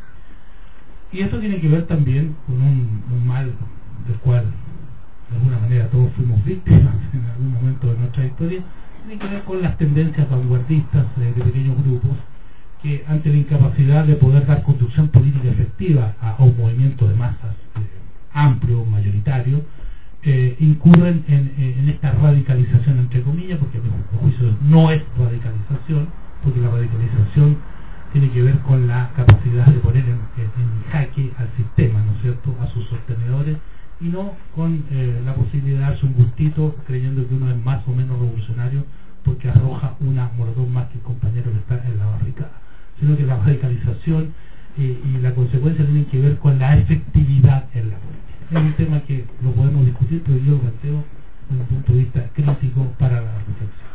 Y esto tiene que ver también con un, un mal del cual de alguna manera todos fuimos víctimas en algún momento de nuestra historia, tiene que ver con las tendencias vanguardistas de, de pequeños grupos que, ante la incapacidad de poder dar conducción política efectiva a, a un movimiento de masas eh, amplio, mayoritario, eh, incurren en, en esta radicalización, entre comillas, porque a mi juicio no es radicalización, porque la radicalización tiene que ver con la capacidad de poner en, en jaque al sistema, ¿no es cierto?, a sus sostenedores, y no con eh, la posibilidad de darse un gustito creyendo que uno es más o menos revolucionario porque arroja una molotov más que el compañero que está en la barricada, sino que la radicalización eh, y la consecuencia tienen que ver con la efectividad en la política. Es un tema que lo podemos discutir, pero yo lo planteo desde un punto de vista crítico para la reflexión.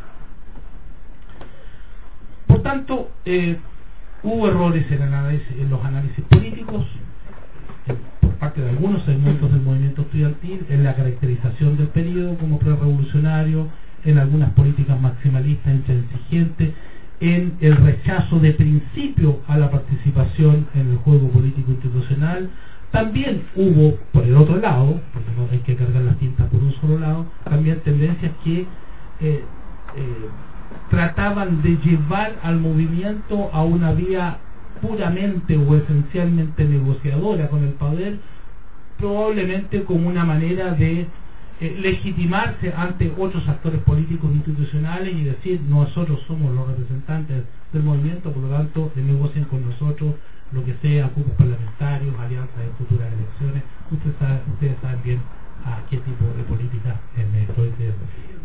Por tanto, eh, hubo errores en, análisis, en los análisis políticos por parte de algunos segmentos del movimiento estudiantil, en la caracterización del periodo como prerevolucionario, en algunas políticas maximalistas intransigentes, en el rechazo de principio a la participación en el juego político institucional. También hubo, por el otro lado, porque no hay que cargar las tintas por un solo lado, también tendencias que eh, eh, trataban de llevar al movimiento a una vía puramente o esencialmente negociadora con el poder, probablemente como una manera de eh, legitimarse ante otros actores políticos institucionales y decir: nosotros somos los representantes del movimiento, por lo tanto eh, negocien con nosotros lo que sea, cupos parlamentarios, alianzas en futuras elecciones. Ustedes saben, ustedes saben bien a qué tipo de política eh, me estoy refiriendo.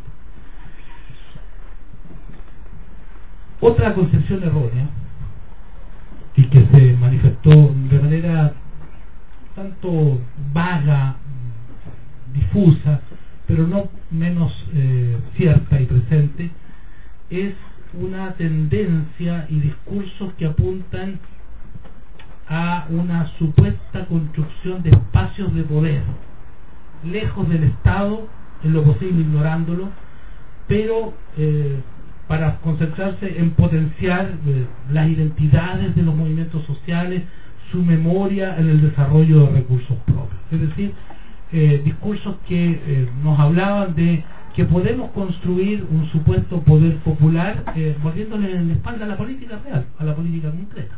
Otra concepción errónea y que se manifestó de manera tanto vaga, difusa, pero no menos eh, cierta y presente, es una tendencia y discursos que apuntan a una supuesta construcción de espacios de poder, lejos del Estado, en lo posible ignorándolo, pero eh, para concentrarse en potenciar eh, las identidades de los movimientos sociales, su memoria en el desarrollo de recursos propios. Es decir, eh, discursos que eh, nos hablaban de que podemos construir un supuesto poder popular eh, volviéndole en la espalda a la política real, a la política concreta.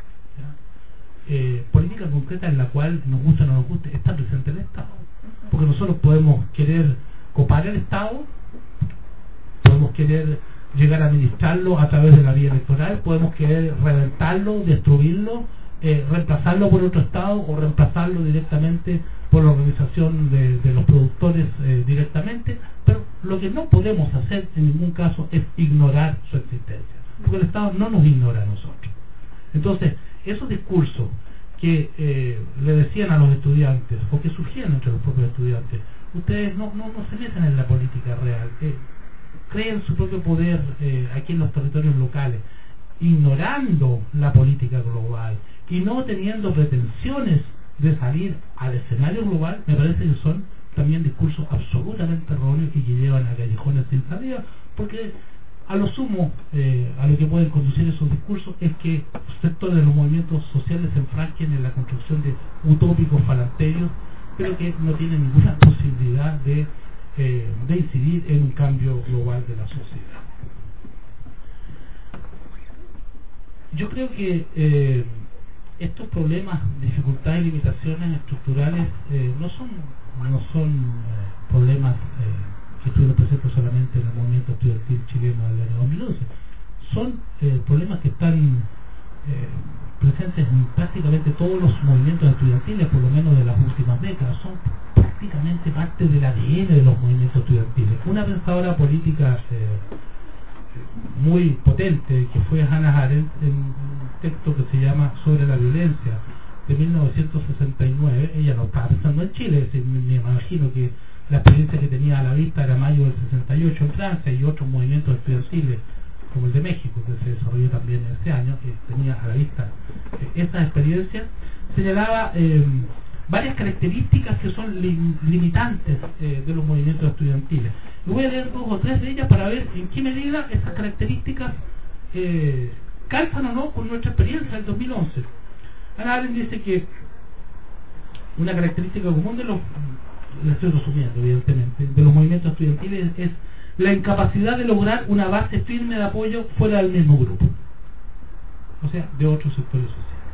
Eh, política concreta en la cual, nos guste o no nos guste, está presente el Estado. Porque nosotros podemos querer copar el Estado, podemos querer llegar a administrarlo a través de la vía electoral, podemos querer reventarlo, destruirlo, eh, reemplazarlo por otro Estado o reemplazarlo directamente por la organización de, de los productores eh, directamente, pero lo que no podemos hacer en ningún caso es ignorar su existencia, porque el Estado no nos ignora a nosotros. Entonces, esos discursos que eh, le decían a los estudiantes o que surgían entre los propios estudiantes: ustedes no, no, no se metan en la política real, eh, creen su propio poder eh, aquí en los territorios locales, ignorando la política global y no teniendo pretensiones de salir al escenario global, me parece que son también discursos absolutamente erróneos y que llevan a callejones sin salida, porque a lo sumo eh, a lo que pueden conducir esos discursos es que sectores de los movimientos sociales se enfrasquen en la construcción de utópicos falanterios, pero que no tienen ninguna posibilidad de, eh, de incidir en un cambio global de la sociedad. Yo creo que eh, estos problemas, dificultades y limitaciones estructurales eh, no son no son eh, problemas eh, que estuvieron presentes solamente en el movimiento estudiantil chileno del año dos mil once. Son eh, problemas que están eh, presentes en prácticamente todos los movimientos estudiantiles, por lo menos de las últimas décadas. Son prácticamente parte del A D N de los movimientos estudiantiles. Una pensadora política eh, muy potente, que fue Hannah Arendt, en un texto que se llama Sobre la violencia, de mil novecientos sesenta y nueve, ella no estaba pensando en Chile, es decir, me, me imagino que la experiencia que tenía a la vista era mayo del sesenta y ocho en Francia y otros movimientos estudiantiles como el de México, que se desarrolló también ese año, que tenía a la vista eh, esa experiencia, señalaba eh, varias características que son lim, limitantes eh, de los movimientos estudiantiles. Y voy a leer dos o tres de ellas para ver en qué medida esas características eh, calzan o no con nuestra experiencia del dos mil once. Hannah Arendt dice que una característica común de los, la estoy resumiendo evidentemente, de los movimientos estudiantiles es la incapacidad de lograr una base firme de apoyo fuera del mismo grupo, o sea, de otros sectores sociales.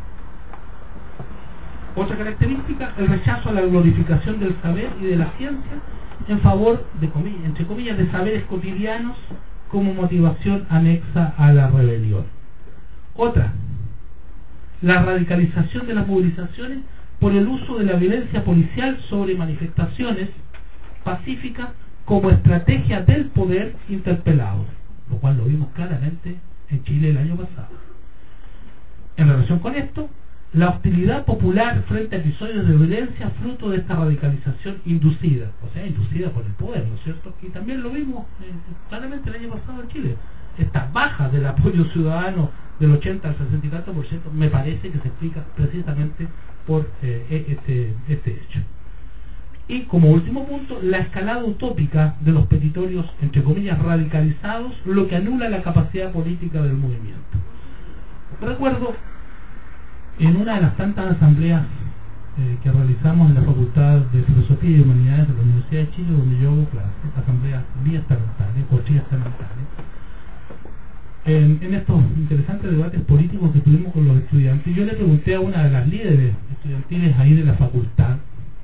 Otra característica, el rechazo a la glorificación del saber y de la ciencia en favor, de comillas, entre comillas, de saberes cotidianos como motivación anexa a la rebelión. Otra, la radicalización de las movilizaciones por el uso de la violencia policial sobre manifestaciones pacíficas como estrategia del poder interpelado, lo cual lo vimos claramente en Chile el año pasado. En relación con esto, la hostilidad popular frente a episodios de violencia fruto de esta radicalización inducida, o sea, inducida por el poder, ¿no es cierto? Y también lo vimos eh, claramente el año pasado en Chile. Esta baja del apoyo ciudadano del ochenta al sesenta y cuatro por ciento me parece que se explica precisamente por eh, este, este hecho. Y como último punto, la escalada utópica de los petitorios, entre comillas, radicalizados, lo que anula la capacidad política del movimiento. Recuerdo en una de las tantas asambleas eh, que realizamos en la Facultad de Filosofía y Humanidades de la Universidad de Chile, donde yo hago clases, asambleas biestamentales, cuatriestamentales, en, en estos interesantes debates políticos que tuvimos con los estudiantes, yo le pregunté a una de las líderes estudiantiles ahí de la facultad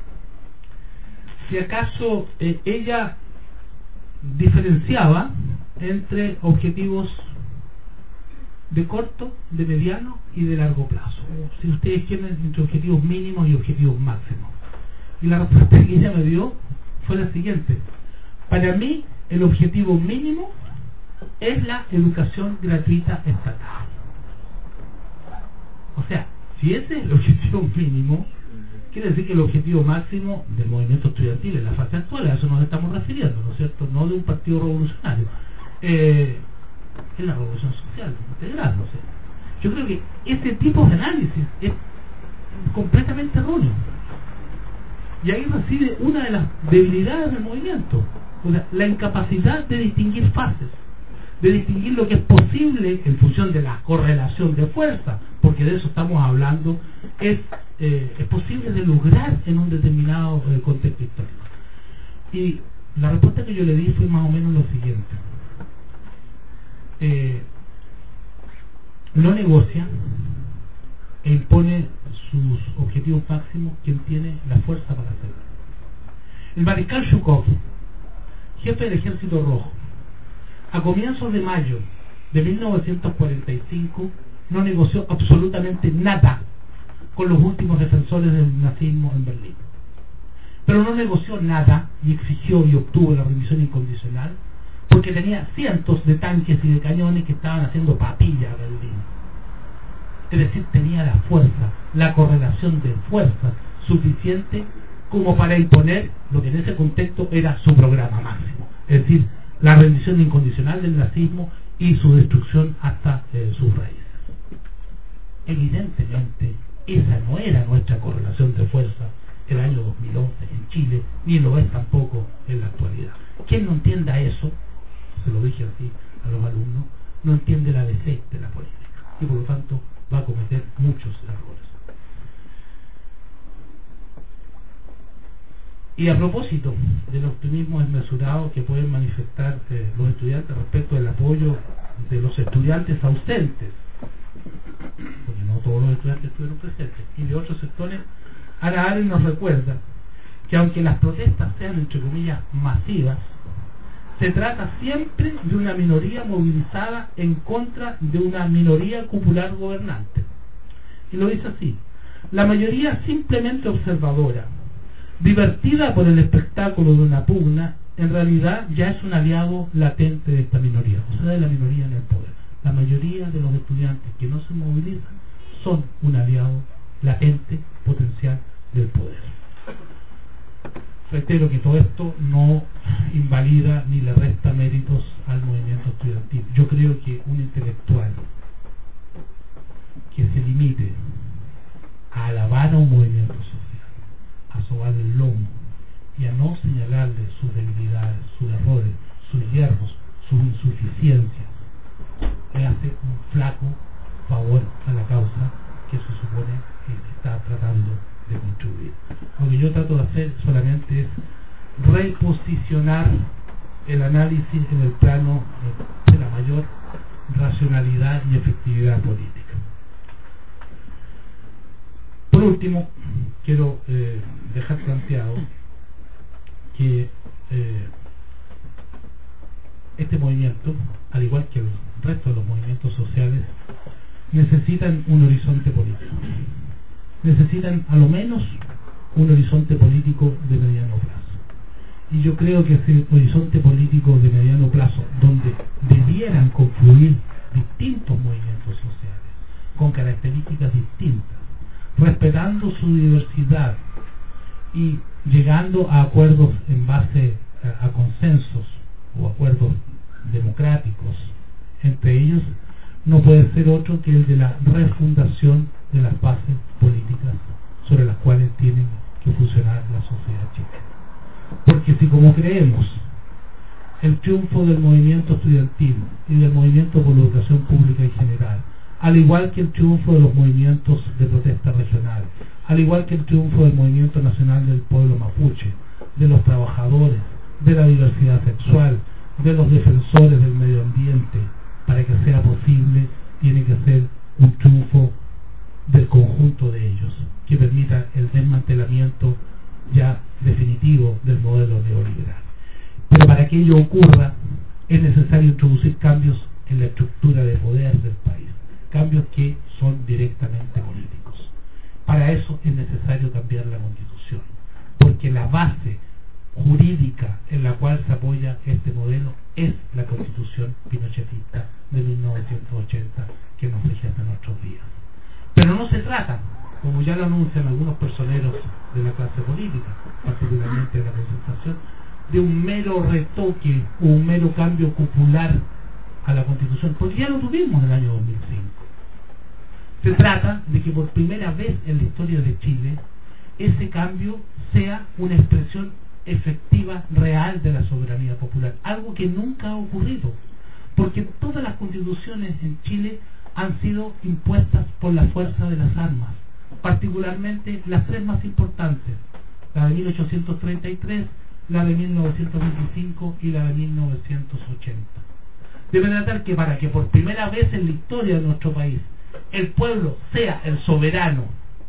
si acaso eh, ella diferenciaba entre objetivos de corto, de mediano y de largo plazo, o si ustedes quieren, entre objetivos mínimos y objetivos máximos. Y la respuesta que ella me dio fue la siguiente: para mí el objetivo mínimo es la educación gratuita estatal. O sea, si ese es el objetivo mínimo, quiere decir que el objetivo máximo del movimiento estudiantil en la fase actual, a eso nos estamos refiriendo, ¿no es cierto? No de un partido revolucionario, eh, es la revolución social integral, no sé. Yo creo que ese tipo de análisis es completamente erróneo, y ahí reside una de las debilidades del movimiento, o sea, la incapacidad de distinguir fases, de distinguir lo que es posible en función de la correlación de fuerza, porque de eso estamos hablando, es, eh, es posible de lograr en un determinado eh, contexto histórico. Y la respuesta que yo le di fue más o menos lo siguiente: eh, no negocia e impone sus objetivos máximos quien tiene la fuerza para hacerlo. El mariscal Zhukov, jefe del Ejército Rojo, a comienzos de mayo de mil novecientos cuarenta y cinco no negoció absolutamente nada con los últimos defensores del nazismo en Berlín. Pero no negoció nada y exigió y obtuvo la rendición incondicional porque tenía cientos de tanques y de cañones que estaban haciendo papilla a Berlín. Es decir, tenía la fuerza, la correlación de fuerzas suficiente como para imponer lo que en ese contexto era su programa máximo, es decir, la rendición incondicional del nazismo y su destrucción hasta eh, sus raíces. Evidentemente, Esa no era nuestra correlación de fuerza el año dos mil once en Chile, ni lo es tampoco en la actualidad. Quien no entienda eso, se lo dije así a los alumnos, no entiende la A B C de la política y por lo tanto va a cometer muchos errores. Y a propósito del optimismo desmesurado que pueden manifestar eh, los estudiantes respecto del apoyo de los estudiantes ausentes, porque no todos los estudiantes estuvieron presentes, y de otros sectores, Hannah Arendt nos recuerda que aunque las protestas sean entre comillas masivas, se trata siempre de una minoría movilizada en contra de una minoría popular gobernante. Y lo dice así: la mayoría simplemente observadora, divertida por el espectáculo de una pugna, en realidad ya es un aliado latente de esta minoría, o sea, de la minoría en el poder. La mayoría de los estudiantes que no se movilizan son un aliado latente, potencial del poder. Reitero que todo esto no invalida ni le resta méritos al movimiento estudiantil. Yo creo que un intelectual que se limite a alabar a un movimiento social, a sobarle el lomo y a no señalarle sus debilidades, sus errores, sus hierros, sus insuficiencias, le hace un flaco favor a la causa que se supone que se está tratando de construir. Lo que yo trato de hacer solamente es reposicionar el análisis en el plano de la mayor racionalidad y efectividad política. Por último, quiero eh, dejar planteado que eh, este movimiento, al igual que el resto de los movimientos sociales, necesitan un horizonte político. Necesitan a lo menos un horizonte político de mediano plazo. Y yo creo que ese horizonte político de mediano plazo, donde debieran confluir distintos movimientos sociales, con características distintas, respetando su diversidad y llegando a acuerdos en base a, a consensos o acuerdos democráticos entre ellos, no puede ser otro que el de la refundación de las bases políticas sobre las cuales tienen que funcionar la sociedad chilena. Porque si, como creemos, el triunfo del movimiento estudiantil y del movimiento por la educación pública en general, al igual que el triunfo de los movimientos de protesta regional, al igual que el triunfo del movimiento nacional del pueblo mapuche, de los trabajadores, de la diversidad sexual, de los defensores del medio ambiente, para que sea posible, tiene que ser un triunfo del conjunto de ellos, que permita el desmantelamiento ya definitivo del modelo neoliberal. Pero para que ello ocurra, es necesario introducir cambios en la estructura de poder del país, cambios que son directamente políticos. Para eso es necesario cambiar la Constitución, porque la base jurídica en la cual se apoya este modelo es la Constitución pinochetista de mil novecientos ochenta, que nos rige hasta nuestros días. Pero no se trata, como ya lo anuncian algunos personeros de la clase política, particularmente de la presentación, de un mero retoque o un mero cambio popular a la Constitución, porque ya lo tuvimos en el año dos mil cinco. Se trata de que por primera vez en la historia de Chile ese cambio sea una expresión efectiva, real de la soberanía popular, algo que nunca ha ocurrido, porque todas las constituciones en Chile han sido impuestas por la fuerza de las armas, particularmente las tres más importantes, la de mil ochocientos treinta y tres, la de mil novecientos veinticinco y la de mil novecientos ochenta. De manera tal que para que por primera vez en la historia de nuestro país el pueblo sea el soberano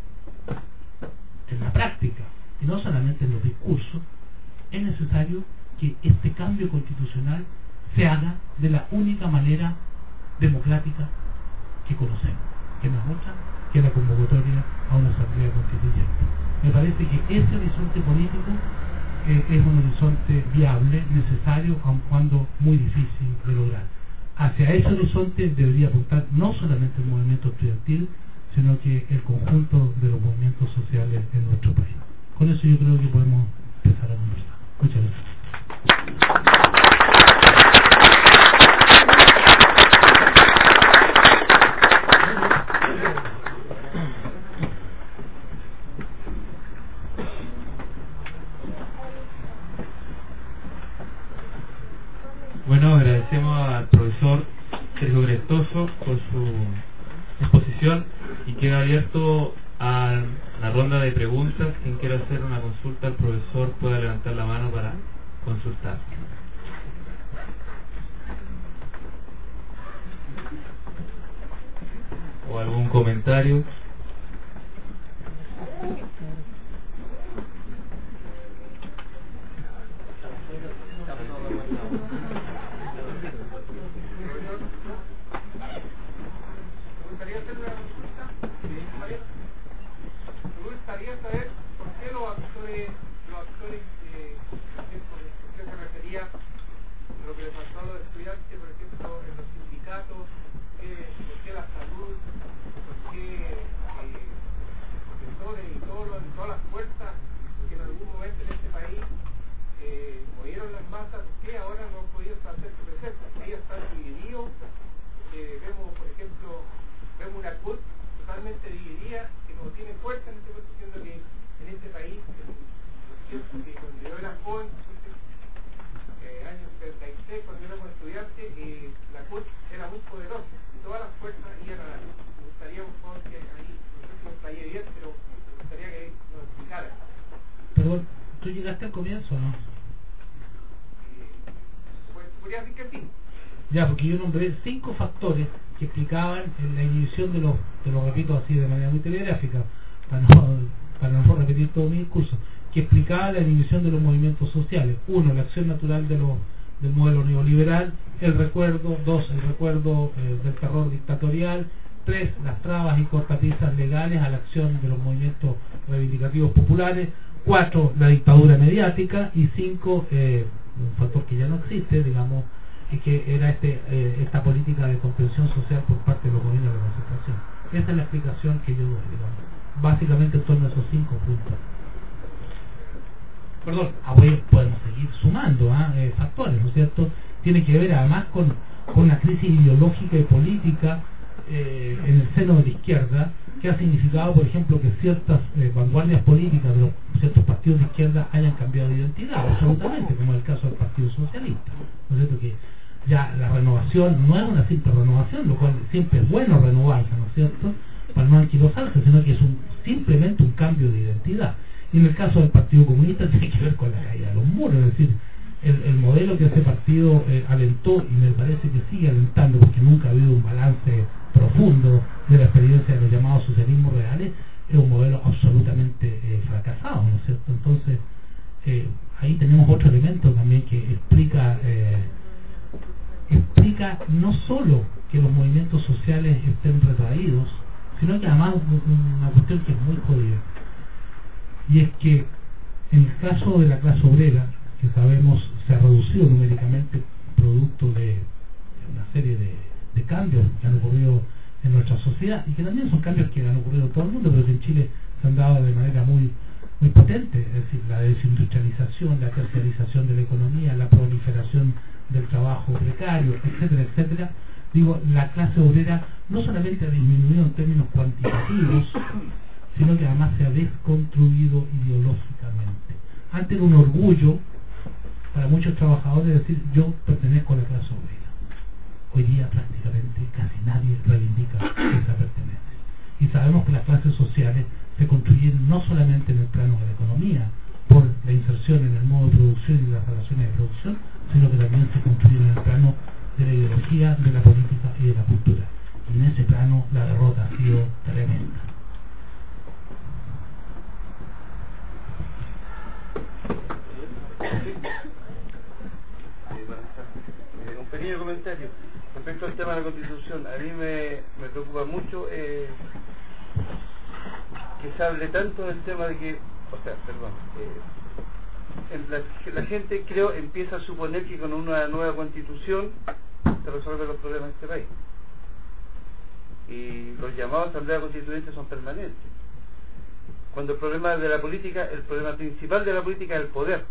en la práctica y no solamente en los discursos, es necesario que este cambio constitucional se haga de la única manera democrática que conocemos, que no es otra que la convocatoria a una asamblea constituyente. Me parece que ese horizonte político eh, es un horizonte viable, necesario, aun cuando muy difícil de lograr. Hacia ese horizonte debería apuntar no solamente el movimiento estudiantil, sino que el conjunto de los movimientos sociales en nuestro país. Con eso yo creo que podemos empezar a conversar. Muchas gracias. agradecemos al profesor Sergio Grestoso por su exposición y queda abierto a la ronda de preguntas. Quien quiera hacer una consulta al profesor puede levantar la mano para consultar. ¿O algún comentario? Perdón, ¿tú llegaste al comienzo o no? Pues podría decir que sí. Ya, porque yo nombré cinco factores que explicaban la inhibición de los, te lo repito así de manera muy telegráfica, para no, para no repetir todo mi discurso, que explicaba la inhibición de los movimientos sociales. Uno, la acción natural de los, del modelo neoliberal. El recuerdo. Dos, el recuerdo eh, del terror dictatorial. Tres, las trabas y cortapisas legales a la acción de los movimientos reivindicativos populares. Cuatro, la dictadura mediática. Y cinco, eh, un factor que ya no existe, digamos, y que era este eh, esta política de contención social por parte de los gobiernos de la concentración. Esa es la explicación que yo doy, digamos, básicamente en torno a esos cinco puntos. Perdón, ah, voy, podemos seguir sumando ¿eh? Eh, factores, ¿no es cierto? Tiene que ver además con, con una crisis ideológica y política eh, en el seno de la izquierda, que ha significado, por ejemplo, que ciertas eh, vanguardias políticas de los, ciertos partidos de izquierda hayan cambiado de identidad, absolutamente, como es el caso del Partido Socialista, ¿no es cierto? Que ya la renovación no es una simple renovación, lo cual siempre es bueno renovarse, ¿no es cierto?, para no anquilosarse, sino que es un, simplemente un cambio de identidad. Y en el caso del Partido Comunista tiene que ver con la caída de los muros, es decir, el, el modelo que ese partido eh, alentó, y me parece que sigue alentando, porque nunca ha habido un balance profundo de la experiencia de los llamados socialismos reales, es un modelo absolutamente eh, fracasado, ¿no es cierto? Entonces, eh, ahí tenemos otro elemento también que explica eh, explica no solo que los movimientos sociales estén retraídos, sino que además una cuestión que es muy jodida, y es que en el caso de la clase obrera, que sabemos se ha reducido numéricamente producto de, de una serie de, de cambios que han ocurrido en nuestra sociedad, y que también son cambios que han ocurrido en todo el mundo, pero que en Chile se han dado de manera muy muy potente, es decir, la desindustrialización, la terciarización de la economía, la proliferación del trabajo precario, etcétera, etcétera. Digo, la clase obrera no solamente ha disminuido en términos cuantitativos, sino que además se ha desconstruido ideológicamente. Antes era un orgullo para muchos trabajadores decir, yo pertenezco a la clase obrera. Hoy día prácticamente casi nadie reivindica esa pertenencia. Y sabemos que las clases sociales se construyen no solamente en el plano de la economía, por la inserción en el modo de producción y las relaciones de producción, sino que también se construyen en el plano de la ideología, de la política y de la cultura. Y en ese plano la derrota ha sido tremenda. Eh, un pequeño comentario respecto al tema de la Constitución. A mí me, me preocupa mucho eh, que se hable tanto del tema de que, o sea, perdón, eh, en la, la gente creo empieza a suponer que con una nueva Constitución se resuelven los problemas de este país, y los llamados a asamblea constituyente son permanentes, cuando el problema de la política, el problema principal de la política es el poder.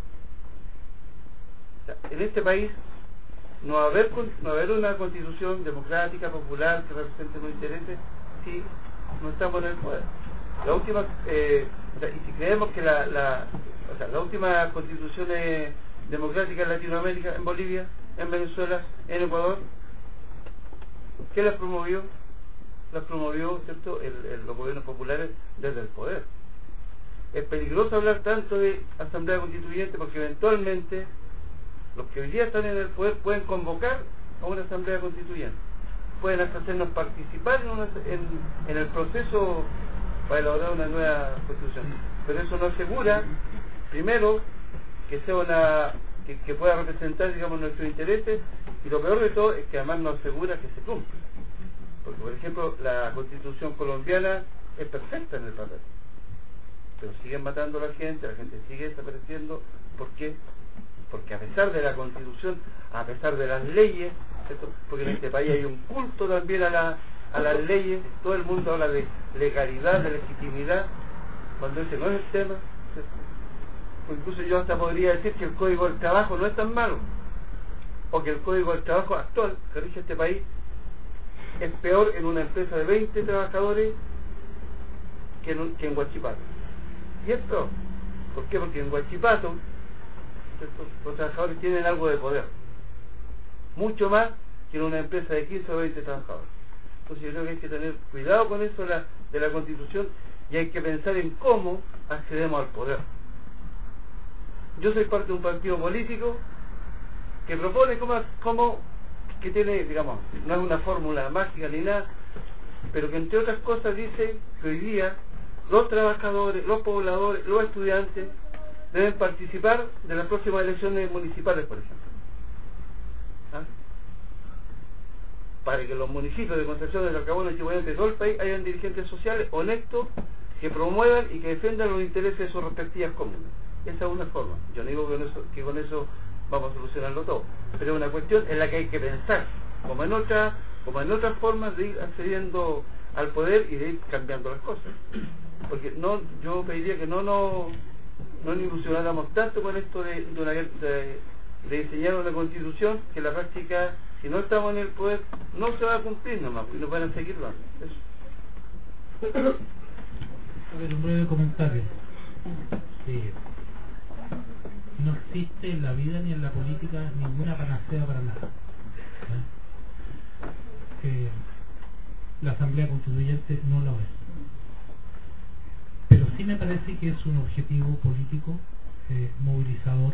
O sea, en este país no va a haber, no va a haber una constitución democrática, popular, que represente los intereses si no estamos en el poder. La última, eh, o sea, y si creemos que la, la, o sea, la última constitución democrática en Latinoamérica, en Bolivia, en Venezuela, en Ecuador. ¿Qué las promovió? Las promovió, ¿cierto?, el, el, los gobiernos populares desde el poder. Es peligroso hablar tanto de asamblea constituyente porque eventualmente los que hoy día están en el poder pueden convocar a una asamblea constituyente, pueden hasta hacernos participar en, una, en, en el proceso para elaborar una nueva constitución, pero eso no asegura, primero, que sea una que, que pueda representar, digamos, nuestros intereses, y lo peor de todo es que además no asegura que se cumpla, porque por ejemplo la constitución colombiana es perfecta en el papel, pero siguen matando a la gente, la gente sigue desapareciendo. ¿Por qué? Porque a pesar de la constitución, a pesar de las leyes, ¿cierto?, porque en este país hay un culto también a, la, a las leyes, todo el mundo habla de legalidad, de legitimidad, cuando ese no es el tema, ¿cierto? Pues incluso yo hasta podría decir que el Código del Trabajo no es tan malo, o que el Código del Trabajo actual que rige este país es peor en una empresa de veinte trabajadores que en, un, que en Huachipato. Y es peor. ¿Por qué? Porque en Huachipato, ¿cierto?, los trabajadores tienen algo de poder, mucho más que en una empresa de quince o veinte trabajadores. Entonces yo creo que hay que tener cuidado con eso de la, de la Constitución, y hay que pensar en cómo accedemos al poder. Yo soy parte de un partido político que propone cómo, cómo que tiene, digamos, no es una fórmula mágica ni nada, pero que entre otras cosas dice que hoy día los trabajadores, los pobladores, los estudiantes deben participar de las próximas elecciones municipales, por ejemplo. ¿Ah? Para que los municipios de Concepción, de Talcahuano y Chihuahua, de todo el país, hayan dirigentes sociales honestos que promuevan y que defiendan los intereses de sus respectivas comunas. Esa es una forma. Yo no digo que con eso, que con eso vamos a solucionarlo todo, pero es una cuestión en la que hay que pensar, como en otras, como en otras formas de ir accediendo al poder y de ir cambiando las cosas. Porque no, yo pediría que no nos no nos ilusionáramos tanto con esto de, de, una, de, de diseñar una constitución que en la práctica, si no estamos en el poder, no se va a cumplir nomás, y nos van a seguir dando. Eso. A ver, un breve comentario. Sí. No existe en la vida ni en la política ninguna panacea para nada. ¿Eh? Eh, la Asamblea Constituyente no lo es. Pero sí me parece que es un objetivo político eh, movilizador,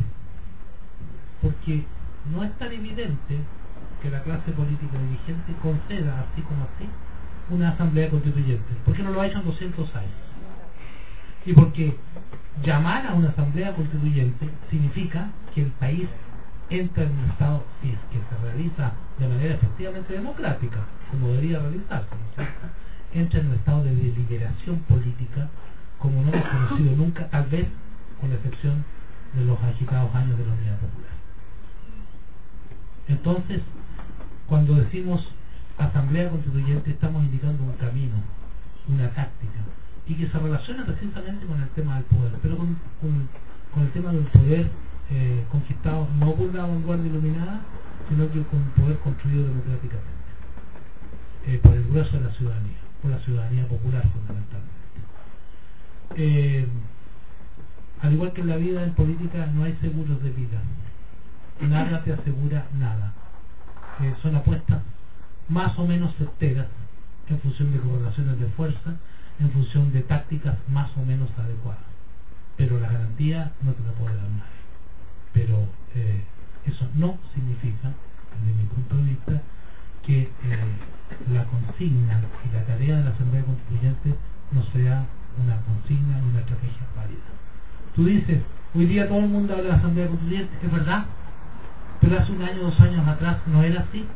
porque no es tan evidente que la clase política dirigente conceda, así como así, una Asamblea Constituyente. ¿Por qué no lo ha hecho en doscientos años? Y porque llamar a una Asamblea Constituyente significa que el país entra en un estado, si es que se realiza de manera efectivamente democrática, como debería realizarse, ¿no? Entra en un estado de deliberación política como no hemos conocido nunca, tal vez con la excepción de los agitados años de la Unidad Popular. Entonces, cuando decimos Asamblea Constituyente, estamos indicando un camino, una táctica, y que se relaciona precisamente con el tema del poder, pero con, con, con el tema del poder eh, conquistado no por la vanguardia iluminada, sino que con poder construido democráticamente, eh, por el grueso de la ciudadanía, por la ciudadanía popular fundamentalmente. Eh, al igual que en la vida, en política no hay seguros de vida, nada te asegura nada. Eh, son apuestas más o menos certeras en función de correlaciones de fuerza, en función de tácticas más o menos adecuadas, pero la garantía no te la puede dar nadie. Pero eh, eso no significa, desde mi punto de vista, que eh, la consigna y la tarea de la Asamblea Constituyente no sea una consigna y una estrategia válida. Tú dices, hoy día todo el mundo habla de la Asamblea Constituyente, es verdad, pero hace un año, dos años atrás no era así.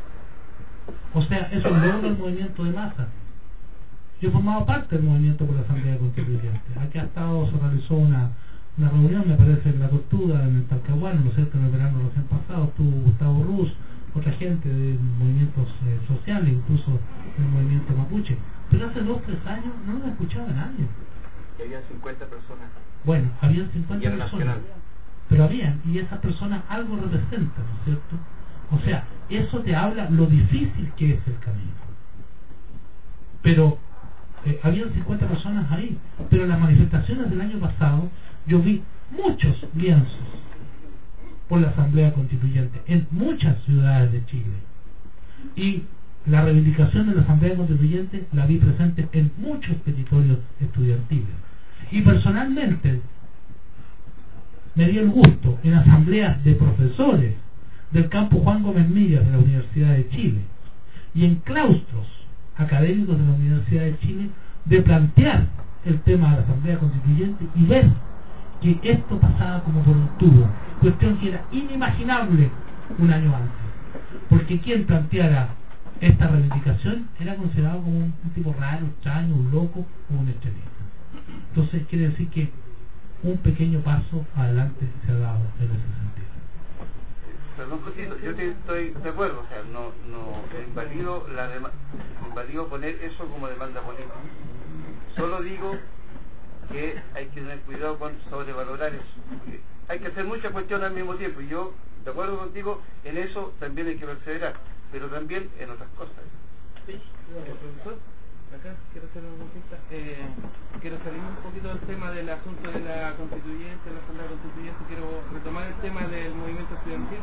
O sea, es un logro del movimiento de masa. Yo he formado parte del movimiento por la Asamblea Constituyente. Aquí ha estado, se realizó una, una reunión, me parece, en La Tortuga, en el Talcahuano, ¿no es cierto?, en el verano recién pasado. Estuvo Gustavo Ruz, otra gente de movimientos eh, sociales, incluso del movimiento mapuche. Pero hace dos, tres años no lo escuchaba nadie. Y había cincuenta personas. Bueno, habían cincuenta personas. Nacional. Pero habían, y esas personas algo representan, ¿no es cierto? O sea, eso te habla lo difícil que es el camino. Pero eh, habían cincuenta personas ahí, pero en las manifestaciones del año pasado yo vi muchos lienzos por la Asamblea Constituyente en muchas ciudades de Chile. Y la reivindicación de la Asamblea Constituyente la vi presente en muchos petitorios estudiantiles. Y personalmente me dio el gusto en asambleas de profesores del campo Juan Gómez Millas de la Universidad de Chile y en claustros académicos de la Universidad de Chile de plantear el tema de la Asamblea Constituyente y ver que esto pasaba como por un tubo, cuestión que era inimaginable un año antes, porque quien planteara esta reivindicación era considerado como un, un tipo raro, extraño, un loco o un extremista. Entonces quiere decir que un pequeño paso adelante se ha dado en ese sentido. Perdón, Cosito, yo te, estoy de acuerdo, o sea, no, no invalido, la dema, invalido poner eso como demanda política. Solo digo que hay que tener cuidado con sobrevalorar eso. Porque hay que hacer muchas cuestiones al mismo tiempo, y yo, de acuerdo contigo, en eso también hay que perseverar, pero también en otras cosas. Sí, profesor, acá quiero hacer una consulta. Eh, quiero salir un poquito del tema del asunto de la constituyente, la Asamblea Constituyente, quiero retomar el tema del movimiento estudiantil.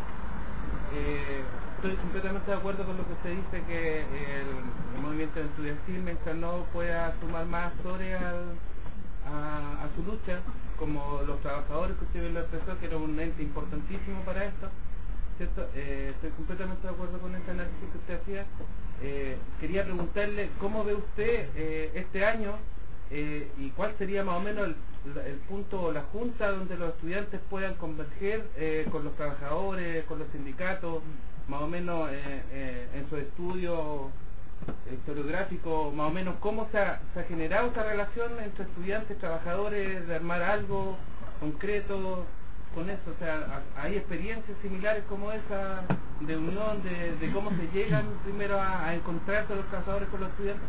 Eh, estoy completamente de acuerdo con lo que usted dice, que el, el movimiento estudiantil, mientras no pueda sumar más actores al, a, a su lucha, como los trabajadores, que usted lo expresó, que era un ente importantísimo para esto, ¿cierto? Eh, estoy completamente de acuerdo con este análisis que usted hacía. Eh, quería preguntarle cómo ve usted eh, este año eh, y cuál sería más o menos el, el punto o la junta donde los estudiantes puedan converger eh, con los trabajadores, con los sindicatos, más o menos eh, eh, en su estudio historiográfico, más o menos cómo se ha, se ha generado esa relación entre estudiantes, trabajadores, de armar algo concreto con eso. O sea, hay experiencias similares como esa de unión, de, de cómo se llegan primero a, a encontrarse los trabajadores con los estudiantes.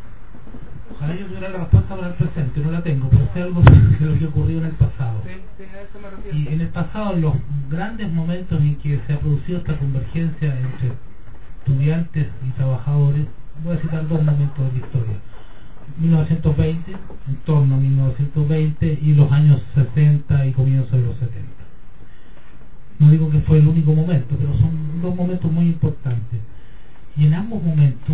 Ojalá yo tuviera la respuesta para el presente, no la tengo, pero sé algo de lo que ocurrió en el pasado. Sí, sí, a eso me refiero. Y en el pasado, los grandes momentos en que se ha producido esta convergencia entre estudiantes y trabajadores, voy a citar dos momentos de la historia. mil novecientos veinte, en torno a mil novecientos veinte, y los años sesenta y comienzos de los setenta. No digo que fue el único momento, pero son dos momentos muy importantes. Y en ambos momentos,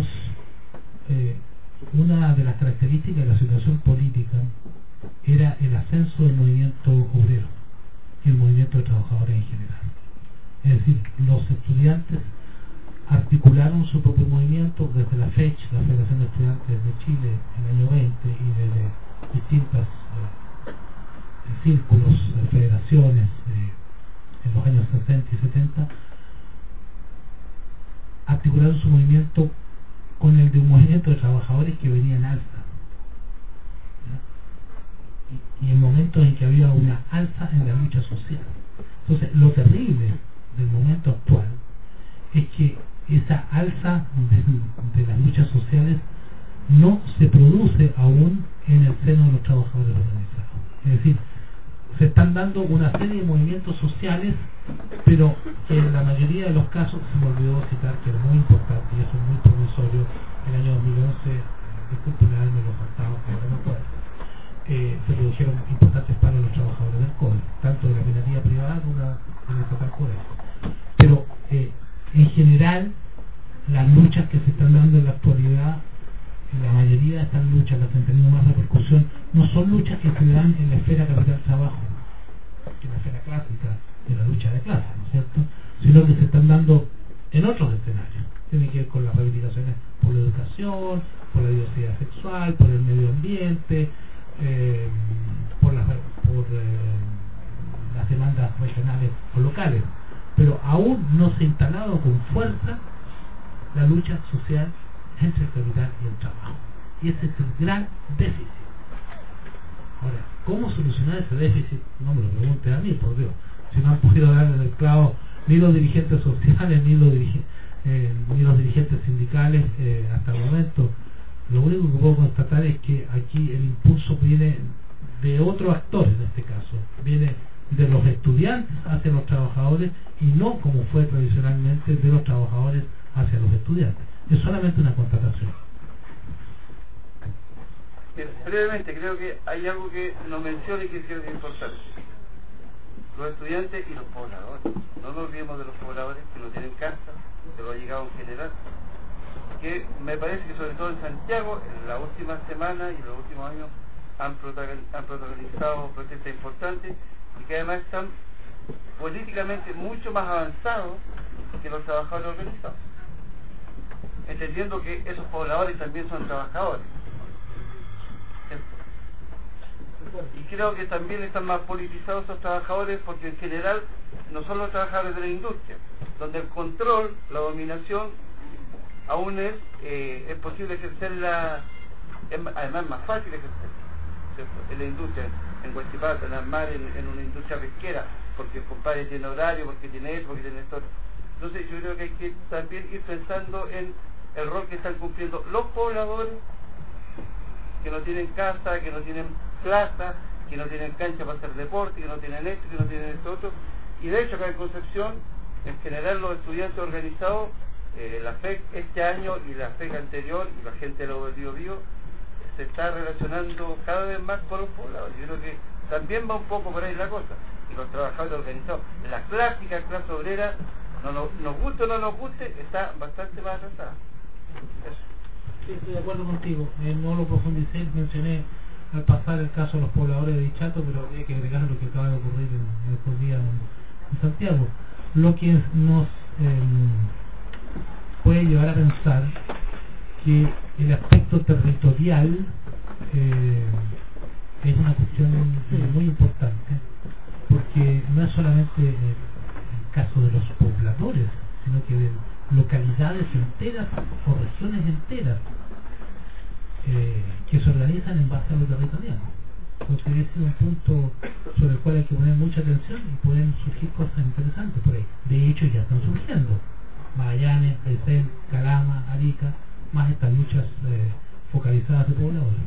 eh, una de las características de la situación política era el ascenso del movimiento obrero y el movimiento de trabajadores en general. Es decir, los estudiantes articularon su propio movimiento desde la FECH, la Federación de Estudiantes de Chile, en el año veinte, y desde distintas eh, círculos, eh, federaciones, eh, en los años sesenta y setenta, articularon su movimiento con el de un movimiento de trabajadores que venía en alza. Y, y en momentos en que había una alza en la lucha social. Entonces, lo terrible del momento actual es que esa alza de, de las luchas sociales no se produce aún en el seno de los trabajadores organizados. Es decir, se están dando una serie de movimientos sociales, pero que en la mayoría de los casos, se me olvidó citar, que era muy importante y eso es muy promisorio, el año dos mil once, disculpen haberme lo faltado, que ahora no puedo, eh, se produjeron importantes paros a los trabajadores del cobre, tanto de la minería privada como de la estatal cobre. Pero eh, en general, las luchas que se están dando en la actualidad, la mayoría de estas luchas, las que han tenido más repercusión, no son luchas que se dan en la esfera capital-trabajo, que es la esfera clásica de la lucha de clases, ¿no es cierto?, sino que se están dando en otros escenarios. Tiene que ver con las reivindicaciones por la educación, por la diversidad sexual, por el medio ambiente, eh, por, las, por eh, las demandas regionales o locales. Pero aún no se ha instalado con fuerza la lucha social entre el capital y el trabajo. Y ese es el gran déficit. Ahora, ¿cómo solucionar ese déficit? No me lo pregunten a mí, por Dios. Si no han podido darle el clavo ni los dirigentes sociales, ni los, dirige, eh, ni los dirigentes sindicales eh, hasta el momento. Lo único que puedo constatar es que aquí el impulso viene de otro actor, en este caso. Viene de los estudiantes hacia los trabajadores y no, como fue tradicionalmente, de los trabajadores hacia los estudiantes. Es solamente una constatación. Brevemente, creo que hay algo que nos menciona y que es importante. los estudiantes y los pobladores. No nos olvidemos de los pobladores que no tienen casa, que lo ha llegado en general, que me parece que sobre todo en Santiago, en la última semana y en los últimos años han protagonizado, han protagonizado protestas importantes y que además están políticamente mucho más avanzados que los trabajadores organizados, entendiendo que esos pobladores también son trabajadores. Y creo que también están más politizados esos trabajadores porque en general no son los trabajadores de la industria, donde el control, la dominación aún es eh, es posible ejercerla, es, además es más fácil ejercerla, ¿cierto? En la industria, en Huachipato, en Almar, en, en una industria pesquera, porque el compadre tiene horario, porque tiene esto, porque tiene esto. Entonces yo creo que hay que también ir pensando en el rol que están cumpliendo los pobladores, que no tienen casa, que no tienen plaza, que no tienen cancha para hacer deporte, que no tienen esto, que no tienen esto otro. Y de hecho acá en Concepción, en general los estudiantes organizados, eh, la F E C este año y la F E C anterior y la gente de los Bío Bío, se está relacionando cada vez más con los pobladores. Yo creo que también va un poco por ahí la cosa. Y los trabajadores organizados, la clásica clase obrera, no, no, nos guste o no nos guste, está bastante más atrasada. Eso. Sí, estoy de acuerdo contigo. Eh, no lo profundicé, mencioné al pasar el caso de los pobladores de Dichato, pero hay que agregar lo que acaba de ocurrir en, en estos días en, en Santiago. Lo que nos eh, puede llevar a pensar que el aspecto territorial eh, es una cuestión eh, muy importante, porque no es solamente el, el caso de los pobladores, sino que de localidades enteras o regiones enteras eh, que se organizan en base a lo territorial. Entonces ese es un punto sobre el cual hay que poner mucha atención y pueden surgir cosas interesantes por ahí. De hecho ya están surgiendo Magallanes, Aysén, Calama, Arica, más estas luchas eh, focalizadas de pobladores.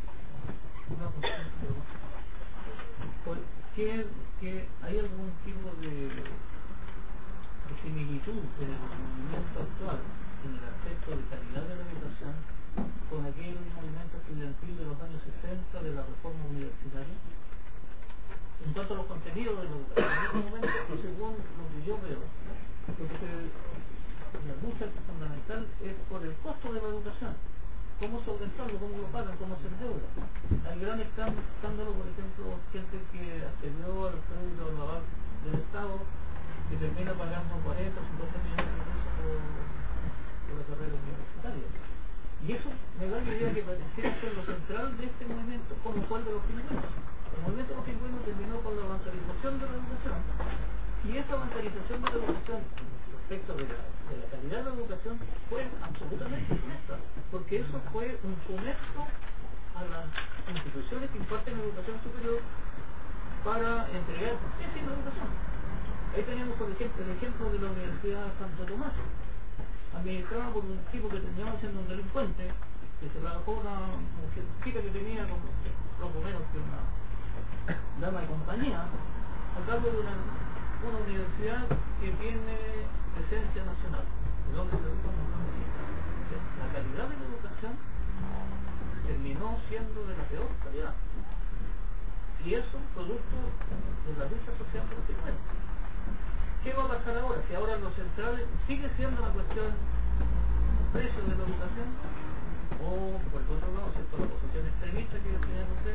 ¿Qué, qué, ¿Hay algún tipo de, de similitud en el movimiento actual en el aspecto de calidad de la educación con aquel movimiento estudiantil de los años sesenta de la reforma universitaria? En cuanto a los contenidos de la educación, en este momento, según lo que yo veo, lo que se, la lucha fundamental es por el costo de la educación. ¿Cómo solventarlo? ¿Cómo lo pagan? ¿Cómo se endeuda? Hay gran escándalo, por ejemplo, gente que accedió al crédito naval del Estado que termina pagando cuarenta o cincuenta millones de pesos por, por la carrera universitaria. Y eso me da la idea que pareciera ser lo central de este movimiento, como fue el de los pingüinos. El movimiento de los pingüinos terminó con la bancarización de la educación. Y esa bancarización de la educación respecto de la, de la calidad de la educación fue absolutamente funesta, porque eso fue un funesto a las instituciones que imparten educación superior para entregar pésima educación. Ahí tenemos, por ejemplo, el ejemplo de la Universidad Santo Tomás, administrada por un tipo que terminaba siendo un delincuente, que se la dejó una mujercita que tenía como poco menos que una dama de compañía, a cargo de una, una universidad que tiene presencia nacional, de donde se educa un montón de gente. La calidad de la educación terminó siendo de la peor calidad. Y eso producto de la lucha social por los pingüinos. ¿Qué va a pasar ahora? Si ahora lo central sigue siendo la cuestión precio de la educación, o por el otro lado, ¿cierto? La posición extremista que tenía usted,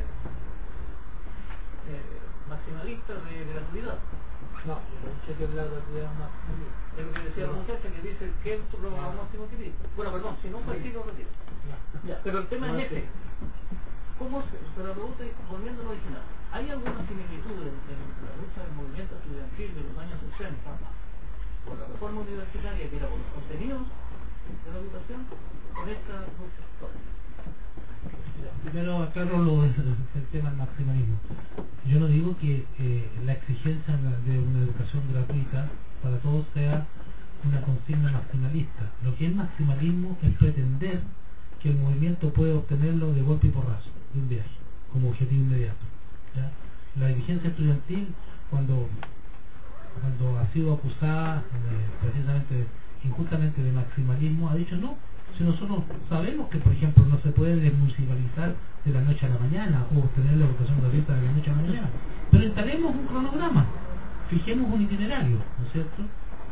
eh, maximalista de gratuidad. No, yo no sé que la gratuidad es maximalista. Es lo que decía la muchacha que dice que es lo no. máximo que dice. Bueno, perdón, si no fue así, lo retiro. No. Ya, pero el tema no es este. ¿Cómo se, pero la pregunta es, volviendo al original, ¿hay alguna similitud en, en la lucha del movimiento estudiantil de los años sesenta por la reforma universitaria, que era por los contenidos de la educación, con esta lucha histórica? Primero aclaro lo el tema del maximalismo. Yo no digo que eh, la exigencia de una educación gratuita para todos sea una consigna maximalista. Lo que es maximalismo es pretender que el movimiento puede obtenerlo de golpe y porrazo, de un viaje, como objetivo inmediato. ¿Ya? La dirigencia estudiantil, cuando cuando ha sido acusada eh, precisamente injustamente de maximalismo, ha dicho no, si nosotros sabemos que por ejemplo no se puede desmunicipalizar de la noche a la mañana o obtener la educación gratuita de la noche a la mañana, pero instalemos un cronograma fijemos un itinerario, ¿no es cierto?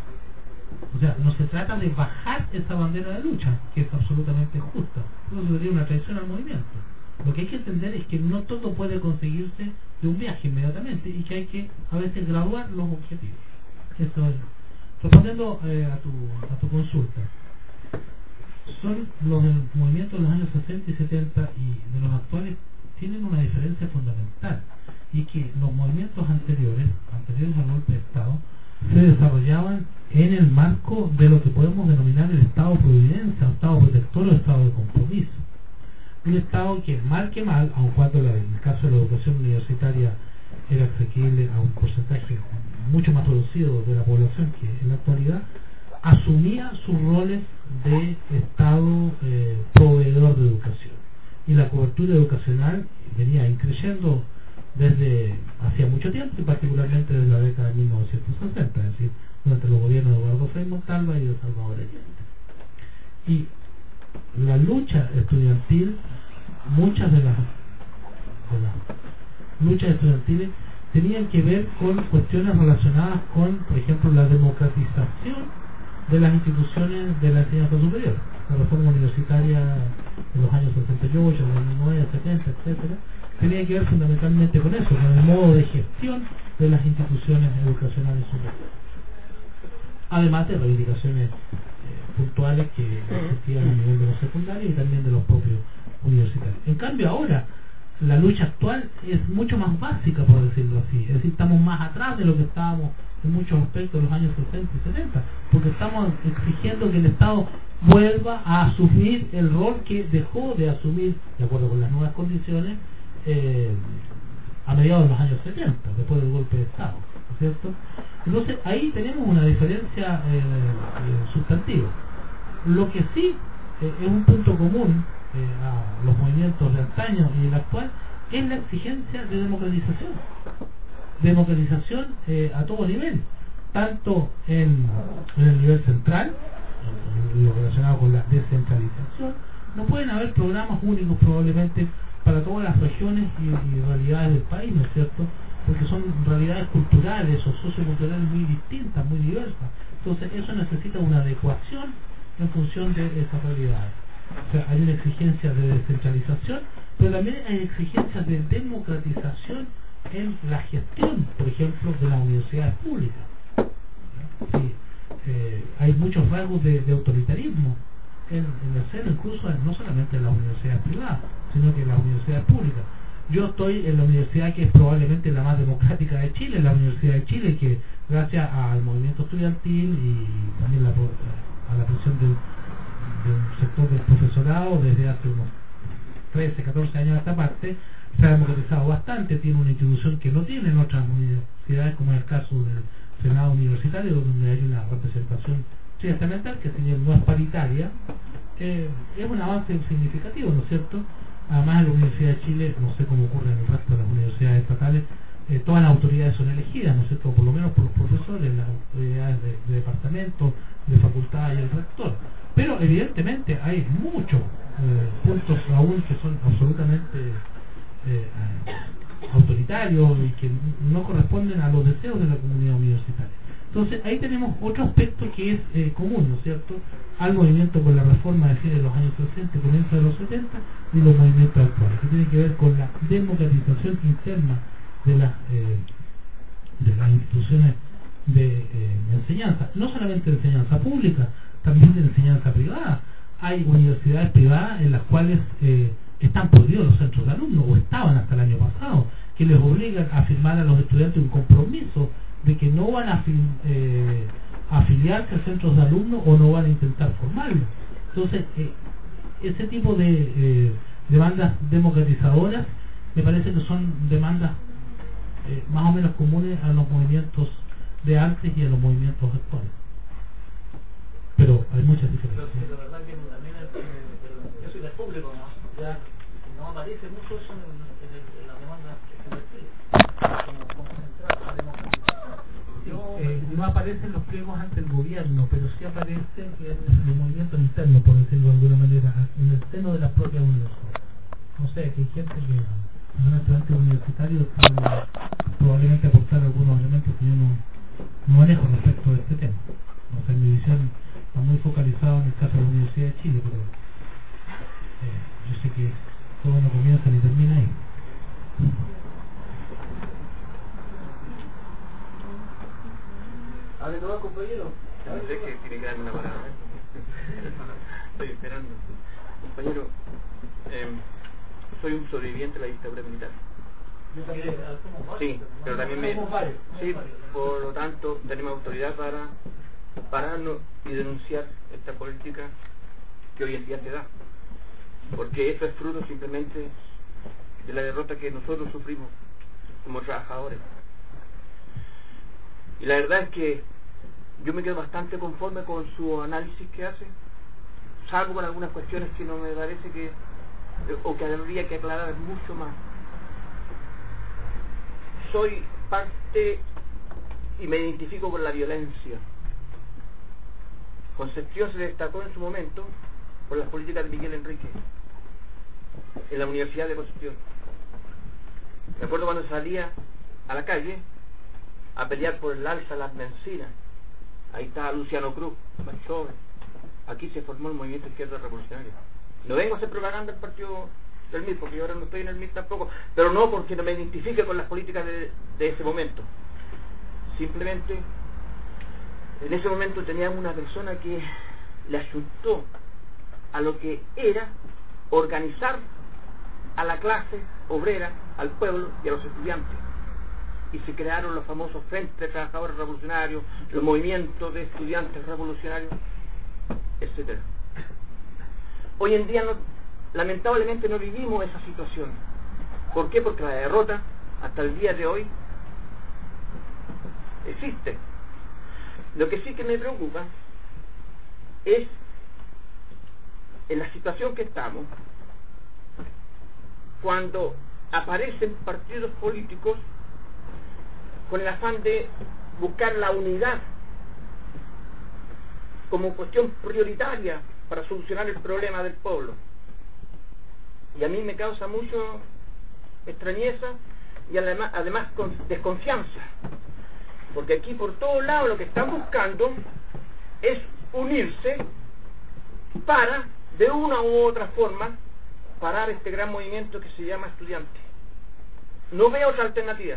O sea, no se trata de bajar esa bandera de lucha, que es absolutamente justa. Eso sería una traición al movimiento. Lo que hay que entender es que no todo puede conseguirse de un viaje inmediatamente y que hay que a veces graduar los objetivos. Eso es. Respondiendo eh, a, tu, a tu consulta, son los del movimiento de los años sesenta y setenta y de los actuales tienen una diferencia fundamental, y que los movimientos anteriores, anteriores al golpe de Estado, se desarrollaban en el marco de lo que podemos denominar el Estado de Providencia, Estado protector o Estado de compromiso. Un Estado que, mal que mal, aun cuando la, en el caso de la educación universitaria era asequible a un porcentaje mucho más reducido de la población que en la actualidad, asumía sus roles de Estado eh, proveedor de educación. Y la cobertura educacional venía increciendo desde hacía mucho tiempo, y particularmente desde la década de mil novecientos sesenta, es decir, durante los gobiernos de Eduardo Frei Montalva y de Salvador Allende. Y la lucha estudiantil, muchas de las, de las luchas estudiantiles tenían que ver con cuestiones relacionadas con, por ejemplo, la democratización de las instituciones de la enseñanza superior. La reforma universitaria de los años sesenta y ocho, de los nueve, setenta, etcétera, tenía que ver fundamentalmente con eso, con el modo de gestión de las instituciones educacionales superiores. Además de reivindicaciones eh, puntuales que existían a nivel de los secundarios y también de los propios universitarios. En cambio ahora, la lucha actual es mucho más básica, por decirlo así. Es decir, estamos más atrás de lo que estábamos en muchos aspectos de los años sesenta y setenta, porque estamos exigiendo que el Estado vuelva a asumir el rol que dejó de asumir, de acuerdo con las nuevas condiciones, eh, a mediados de los años setenta, después del golpe de Estado, ¿no es cierto? Entonces ahí tenemos una diferencia eh, eh, sustantiva. Lo que sí eh, es un punto común eh, a los movimientos de antaño y el actual es la exigencia de democratización. Democratización eh, a todo nivel, tanto en, en el nivel central, en lo relacionado con la descentralización. No pueden haber programas únicos probablemente para todas las regiones y, y realidades del país, ¿no es cierto? Porque son realidades culturales o socioculturales muy distintas, muy diversas. Entonces eso necesita una adecuación en función de esas realidades. O sea, hay una exigencia de descentralización, pero también hay exigencias de democratización en la gestión, por ejemplo, de las universidades públicas. Sí, eh, hay muchos rasgos de, de autoritarismo en, en el seno, incluso no solamente en las universidades privadas, sino que en las universidades públicas. Yo estoy en la universidad que es probablemente la más democrática de Chile, la Universidad de Chile, que gracias al movimiento estudiantil y también la, a la presión del, del sector del profesorado desde hace unos trece, catorce años a esta parte, se ha democratizado bastante. Tiene una institución que no tienen otras universidades, como es el caso del Senado Universitario, donde hay una representación estamental que, si bien no es paritaria, eh, es un avance significativo, ¿no es cierto? Además, en la Universidad de Chile, no sé cómo ocurre en el resto de las universidades estatales, eh, todas las autoridades son elegidas, ¿no es cierto?, por lo menos por los profesores, las autoridades de, de departamento, de facultad y el rector. Pero evidentemente hay muchos eh, puntos aún que son absolutamente eh, autoritarios y que no corresponden a los deseos de la comunidad universitaria. Entonces ahí tenemos otro aspecto que es eh, común, ¿no es cierto?, al movimiento con la reforma de fines de los años sesenta y comienzo de los setenta y los movimientos actuales, que tiene que ver con la democratización interna de las eh, de las instituciones de eh, enseñanza, no solamente de enseñanza pública, también de enseñanza privada. Hay universidades privadas en las cuales eh, están prohibidos los centros de alumnos, o estaban hasta el año pasado, que les obligan a firmar a los estudiantes un compromiso de que no van a eh, afiliarse a centros de alumnos o no van a intentar formarlos. Entonces, eh, ese tipo de eh, demandas democratizadoras me parece que son demandas eh, más o menos comunes a los movimientos de antes y a los movimientos actuales. Pero hay muchas diferencias. Pero la verdad que también es, eh, yo soy del público, ¿no? Ya no aparece mucho eso en, en, en la demanda estudiantil, como concentrar la democratización. Eh, no aparece en los pliegos ante el gobierno, pero sí aparece en los movimientos internos, por decirlo de alguna manera, en el seno de las propias universidades. O sea, que hay gente que, un estudiante universitario, está probablemente aportando reforzar algunos elementos que yo no, no manejo respecto de este tema. O sea, mi visión está muy focalizada en el caso de la Universidad de Chile, pero eh, yo sé que todo no comienza ni termina ahí. A ver, nuevo compañero. No sé que tiene que darme una palabra. Estoy esperando. Compañero, eh, soy un sobreviviente de la dictadura militar. Sí, pero también me... Sí, por lo tanto, tenemos autoridad para pararnos y denunciar esta política que hoy en día se da. Porque eso es fruto simplemente de la derrota que nosotros sufrimos como trabajadores. Y la verdad es que yo me quedo bastante conforme con su análisis que hace, salvo con algunas cuestiones que no me parece que, o que habría que aclarar mucho más. Soy parte y me identifico con la violencia. Concepción se destacó en su momento por las políticas de Miguel Enrique en la Universidad de Concepción. Me acuerdo cuando salía a la calle a pelear por el alza de las bencinas. Ahí estaba Luciano Cruz, más joven. Aquí se formó el movimiento izquierdo revolucionario. No vengo a hacer propaganda del partido del M I R, porque yo ahora no estoy en el M I R tampoco, pero no porque no me identifique con las políticas de, de ese momento. Simplemente, en ese momento teníamos una persona que le asustó a lo que era organizar a la clase obrera, al pueblo y a los estudiantes. Y se crearon los famosos frentes de trabajadores revolucionarios, los movimientos de estudiantes revolucionarios, etcétera. Hoy en día, no, lamentablemente, no vivimos esa situación. ¿Por qué? Porque la derrota, hasta el día de hoy, existe. Lo que sí que me preocupa es, en la situación que estamos, cuando aparecen partidos políticos con el afán de buscar la unidad como cuestión prioritaria para solucionar el problema del pueblo. Y a mí me causa mucho extrañeza y además, además con desconfianza, porque aquí por todos lados lo que están buscando es unirse para, de una u otra forma, parar este gran movimiento que se llama estudiante. No veo otra alternativa.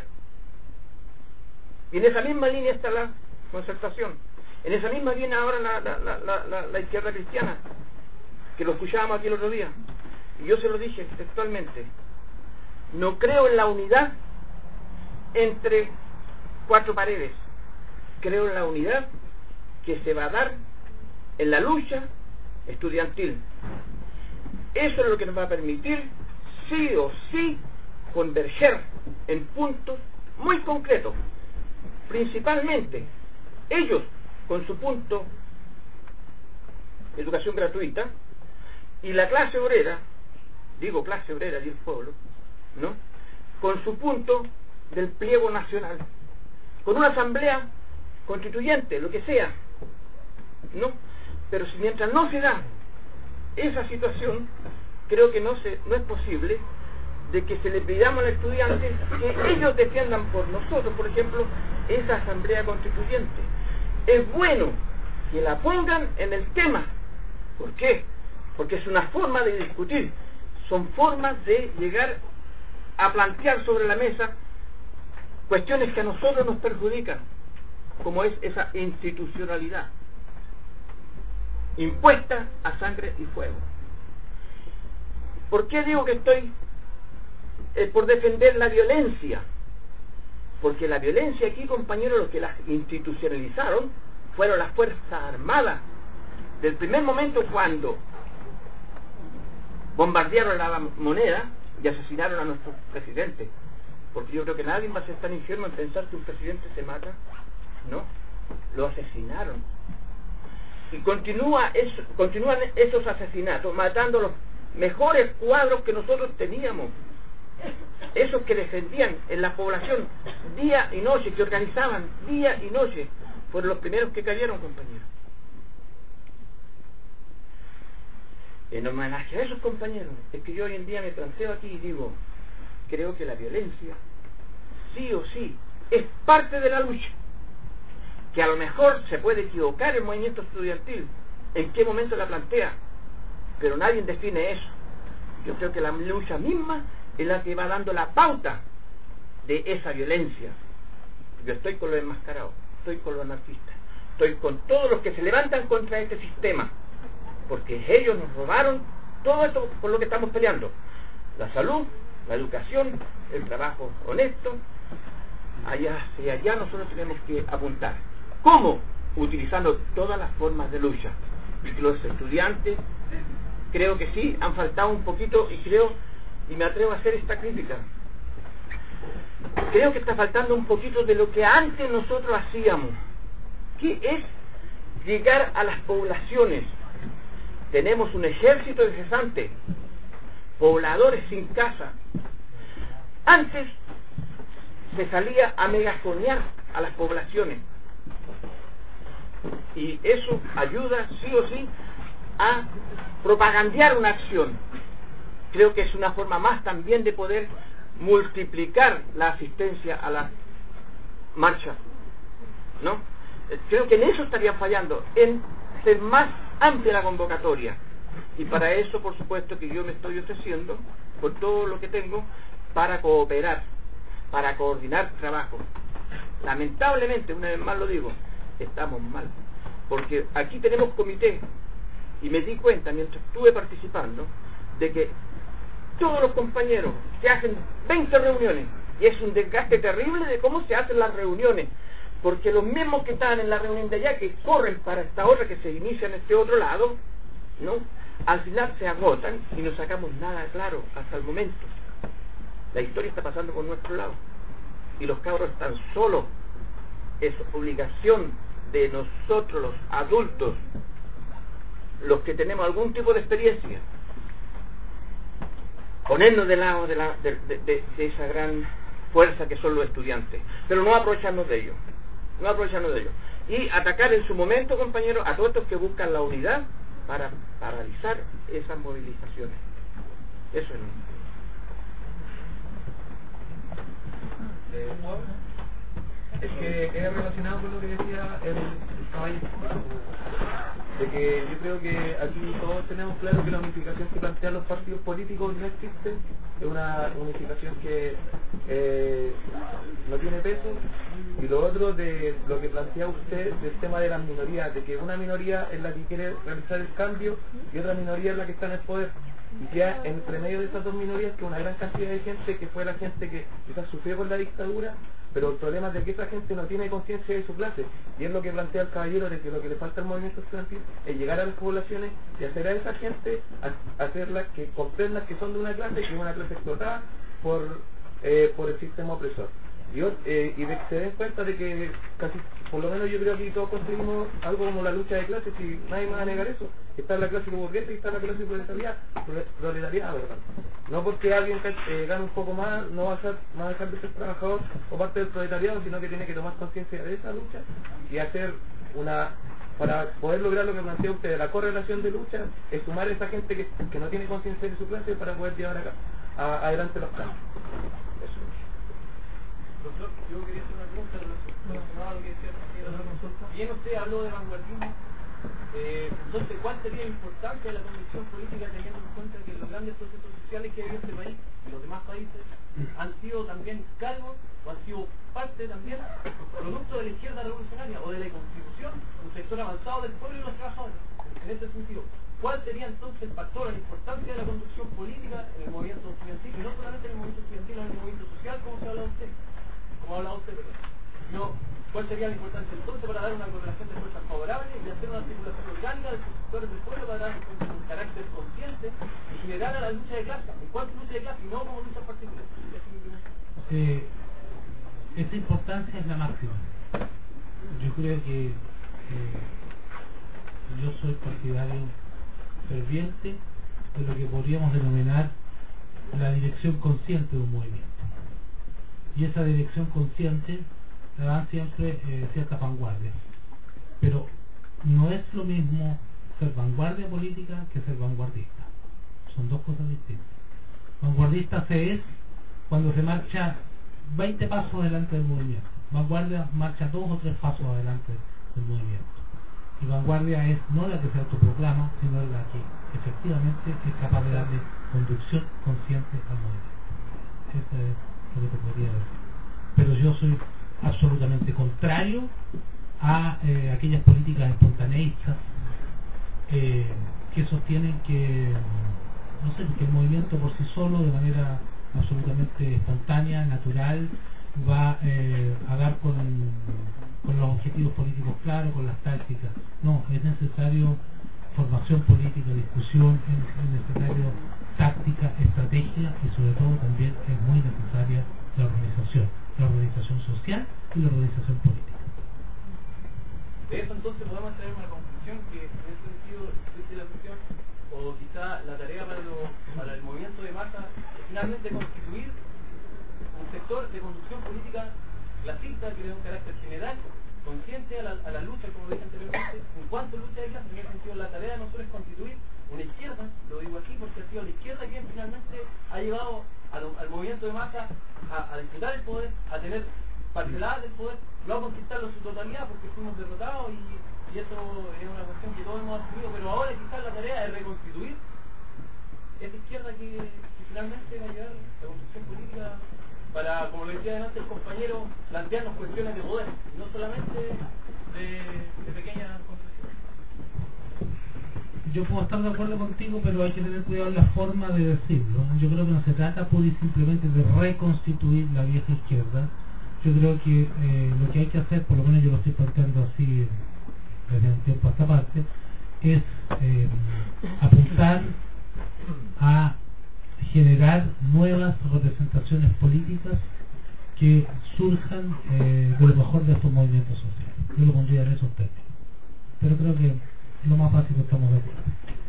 Y en esa misma línea está la concertación. En esa misma viene ahora la, la, la, la, la izquierda cristiana, que lo escuchábamos aquí el otro día. Y yo se lo dije textualmente. No creo en la unidad entre cuatro paredes. Creo en la unidad que se va a dar en la lucha estudiantil. Eso es lo que nos va a permitir, sí o sí, converger en puntos muy concretos. Principalmente, ellos, con su punto educación gratuita, y la clase obrera, digo clase obrera y el pueblo, ¿no?, con su punto del pliego nacional, con una asamblea constituyente, lo que sea, ¿no? Pero si mientras no se da esa situación, creo que no se no es posible de que se le pidamos al estudiante que ellos defiendan por nosotros, por ejemplo, esa asamblea constituyente. Es bueno que la pongan en el tema. ¿Por qué? Porque es una forma de discutir, son formas de llegar a plantear sobre la mesa cuestiones que a nosotros nos perjudican, como es esa institucionalidad impuesta a sangre y fuego. ¿Por qué digo que estoy eh, por defender la violencia? Porque la violencia aquí, compañeros, los que la institucionalizaron fueron las Fuerzas Armadas. Del primer momento cuando bombardearon la Moneda y asesinaron a nuestro presidente, porque yo creo que nadie va a ser tan ingenuo en pensar que un presidente se mata, no, lo asesinaron. Y continúa eso, continúan esos asesinatos, matando los mejores cuadros que nosotros teníamos, esos que defendían en la población día y noche, que organizaban día y noche, fueron los primeros que cayeron, compañeros. En homenaje a esos compañeros, es que yo hoy en día me planteo aquí y digo, creo que la violencia, sí o sí, es parte de la lucha, que a lo mejor se puede equivocar el movimiento estudiantil, en qué momento la plantea, pero nadie define eso. Yo creo que la lucha misma es la que va dando la pauta de esa violencia. Yo estoy con los enmascarados, estoy con los anarquistas, estoy con todos los que se levantan contra este sistema, porque ellos nos robaron todo esto por lo que estamos peleando: la salud, la educación, el trabajo honesto. Allá hacia allá nosotros tenemos que apuntar. ¿Cómo? Utilizando todas las formas de lucha. Y los estudiantes, creo que sí, han faltado un poquito, y creo, y me atrevo a hacer esta crítica, creo que está faltando un poquito de lo que antes nosotros hacíamos, que es llegar a las poblaciones. Tenemos un ejército de cesantes, pobladores sin casa. Antes se salía a megafonear a las poblaciones, y eso ayuda sí o sí a propagandear una acción. Creo que es una forma más también de poder multiplicar la asistencia a la marcha, ¿no? Creo que en eso estarían fallando, en ser más amplia la convocatoria, y para eso por supuesto que yo me estoy ofreciendo con todo lo que tengo para cooperar, para coordinar trabajo. Lamentablemente, una vez más lo digo, estamos mal, porque aquí tenemos comité, y me di cuenta mientras estuve participando de que todos los compañeros se hacen veinte reuniones, y es un desgaste terrible de cómo se hacen las reuniones, porque los mismos que están en la reunión de allá, que corren para esta otra que se inicia en este otro lado, ¿no?, al final se agotan y no sacamos nada claro hasta el momento. La historia está pasando por nuestro lado y los cabros están solos. Es obligación de nosotros los adultos, los que tenemos algún tipo de experiencia, ponernos del lado de, la, de, de, de, de esa gran fuerza que son los estudiantes, pero no aprovecharnos de ellos, no aprovecharnos de ellos, y atacar en su momento, compañeros, a todos estos que buscan la unidad para paralizar esas movilizaciones. Eso es. Eh, es que es relacionado con lo que decía el, el caballero, de que yo creo que aquí todos tenemos claro que la unificación que plantean los partidos políticos no existe, es una unificación que eh, no tiene peso. Y lo otro de lo que plantea usted del tema de las minorías, de que una minoría es la que quiere realizar el cambio y otra minoría es la que está en el poder, y ya entre medio de esas dos minorías que una gran cantidad de gente que fue la gente que quizás sufrió con la dictadura, pero el problema es de que esa gente no tiene conciencia de su clase, y es lo que plantea el caballero, de que lo que le falta al movimiento estudiantil es llegar a las poblaciones y hacer a esa gente, a, hacerlas que comprendan que son de una clase, que es una clase explotada por, eh, por el sistema opresor. Y, eh, y de que se den cuenta de que casi, por lo menos yo creo que todos conseguimos algo como la lucha de clases, y nadie me va a negar eso. Está la clase burguesa y está la clase proletariada, proletariada, ¿verdad? No porque alguien eh, gane un poco más, no va a, ser, no va a dejar de ser trabajador o parte del proletariado, sino que tiene que tomar conciencia de esa lucha y hacer una, para poder lograr lo que plantea usted de la correlación de lucha, es sumar a esa gente que, que no tiene conciencia de su clase para poder llevar acá, a, adelante los cambios. Eso es. Doctor, yo quería hacer una pregunta relacionada a lo que decía el compañero. Bien, usted habló de vanguardismo. Eh, entonces, ¿cuál sería la importancia de la convicción política, teniendo en cuenta que los grandes procesos sociales que hay en este país y los demás países han sido también cargos o han sido parte también producto de la izquierda revolucionaria o de la constitución, un sector avanzado del pueblo y los trabajadores? En ese sentido, ¿cuál sería entonces el factor, la importancia de la conducción política en el movimiento estudiantil, y no solamente en el movimiento estudiantil, sino en el movimiento social, como se habla usted? Como ha hablado usted, perdón. No, ¿cuál sería la importancia entonces para dar una correlación de fuerzas favorables y hacer una articulación orgánica de los sectores del pueblo para dar un carácter consciente y generar a la lucha de clase? ¿En cuánto lucha de clase y no como lucha particular? Eh, esa importancia es la máxima. Yo creo que eh, yo soy partidario ferviente de lo que podríamos denominar la dirección consciente de un movimiento. Y esa dirección consciente la dan siempre eh, ciertas vanguardias, pero no es lo mismo ser vanguardia política que ser vanguardista. Son dos cosas distintas. Vanguardista se es cuando se marcha veinte pasos delante del movimiento, Vanguardia marcha dos o tres pasos adelante del movimiento. Y vanguardia es no la que se autoproclama, sino la que efectivamente es capaz de darle conducción consciente al movimiento. Eso es lo que te podría decir. Pero yo soy absolutamente contrario a eh, aquellas políticas espontaneístas eh, que sostienen que, no sé, que el movimiento por sí solo, de manera absolutamente espontánea, natural, va eh, a dar con, con los objetivos políticos claros, con las tácticas. No, es necesario formación política, discusión, es, es necesario táctica, estrategia y sobre todo también es muy necesaria la organización, la organización social y la organización política. De eso entonces podemos traer una conclusión que en ese sentido existe la cuestión, o quizá la tarea para, lo, para el movimiento de masa es finalmente constituir un sector de conducción política clasista que dé un carácter general, consciente a la, a la lucha, como dije anteriormente, en cuanto a lucha de clases. En ese sentido la tarea de nosotros es constituir una izquierda, lo digo aquí porque ha sido la izquierda quien finalmente ha llevado al, al movimiento de masa a, a disputar el poder, a tener parceladas del poder, no a conquistarlo en su totalidad porque fuimos derrotados y, y eso es una cuestión que todos hemos asumido, pero ahora quizás la tarea es reconstituir esa izquierda que, que finalmente va a llevar la construcción política para, como lo decía antes el compañero, plantearnos cuestiones de poder, no solamente de, de pequeñas concesiones. Yo puedo estar de acuerdo contigo, pero hay que tener cuidado en la forma de decirlo. Yo creo que no se trata pura y simplemente de reconstituir la vieja izquierda. Yo creo que eh, lo que hay que hacer, por lo menos yo lo estoy planteando así desde un tiempo a esta parte, es eh, apuntar a generar nuevas representaciones políticas que surjan eh, de lo mejor de estos movimientos sociales. Yo lo pondría en esos términos. Pero creo que lo más básico estamos de acuerdo.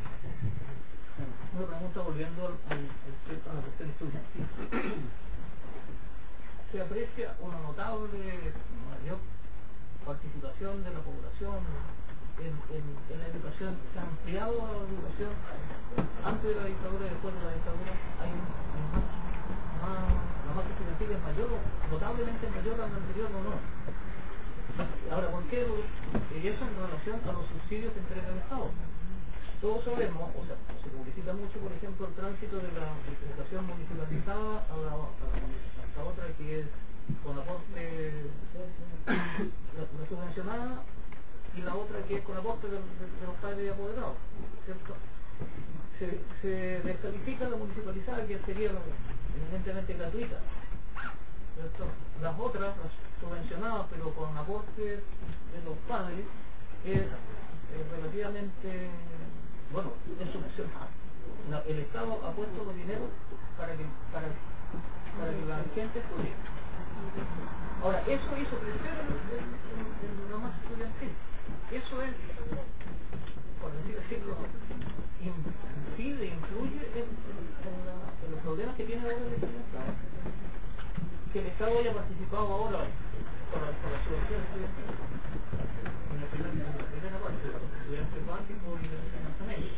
Una pregunta volviendo al, al, al, a la cuestión estudiantil. Se aprecia una notable mayor participación de la población en, en, en la educación. Se ha ampliado la educación antes de la dictadura y después de la dictadura. Hay un, un más, más, la masa estudiantil es mayor, notablemente mayor a la anterior, o no. Ahora, ¿por qué? Y eso en relación a los subsidios que entrega el Estado. Todos sabemos, o sea, se publicita mucho, por ejemplo, el tránsito de la educación municipalizada a la, a la, a la otra que es con aporte, la, la subvencionada, y la otra que es con aporte de, de, de los padres y apoderados, ¿cierto? Se, se descalifica la municipalizada, que sería evidentemente gratuita, ¿cierto? Las otras, las subvencionadas, pero con aporte de los padres, es eh, relativamente... Bueno, es subvencionado. El Estado ha puesto los dineros para que, para, para que la gente estudiara. Ahora, eso hizo crecer el, el, el, el masa estudiantil. Eso es, por decir decirlo, incide, influye en, en, la, en los problemas que tiene ahora el Estado. Que el Estado haya participado ahora con la, con la subvención estudiantil. En la primera, en la primera parte de los estudiantes básicos y de la enseñanza media.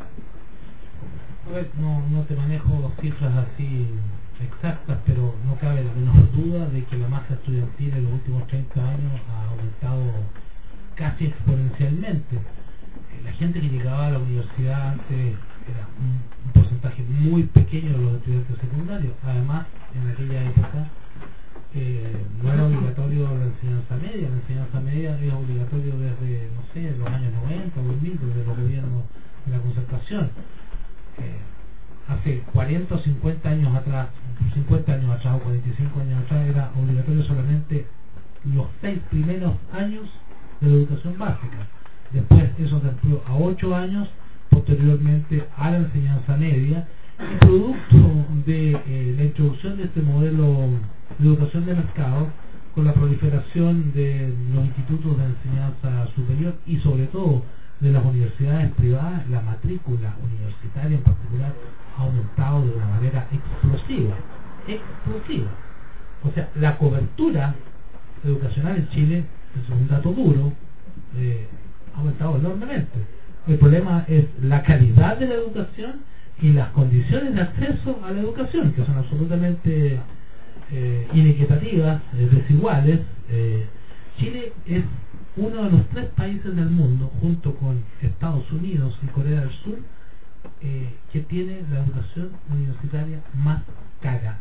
Pues no, no te manejo cifras así exactas, pero no cabe la menor duda de que la masa estudiantil en los últimos treinta años ha aumentado casi exponencialmente. La gente que llegaba a la universidad antes era un, un porcentaje muy pequeño de los estudiantes secundarios. Además, en aquella época eh, no era obligatorio la enseñanza media. La enseñanza media es obligatorio desde, no sé, los años noventa, dos mil, desde los gobiernos de la concertación. Eh, hace cuarenta o cincuenta años atrás, cincuenta años atrás o cuarenta y cinco años atrás, era obligatorio solamente los seis primeros años de la educación básica. Después eso se amplió a ocho años, posteriormente a la enseñanza media, y producto de eh, la introducción de este modelo de educación de mercado, con la proliferación de los institutos de enseñanza superior y sobre todo de las universidades privadas, la matrícula universitaria en particular ha aumentado de una manera explosiva, explosiva. O sea, la cobertura educacional en Chile, es un dato duro, eh, ha aumentado enormemente. El problema es la calidad de la educación y las condiciones de acceso a la educación, que son absolutamente eh, inequitativas, eh, desiguales, Eh, Chile es uno de los tres países del mundo, junto con Estados Unidos y Corea del Sur, eh, que tiene la educación universitaria más cara.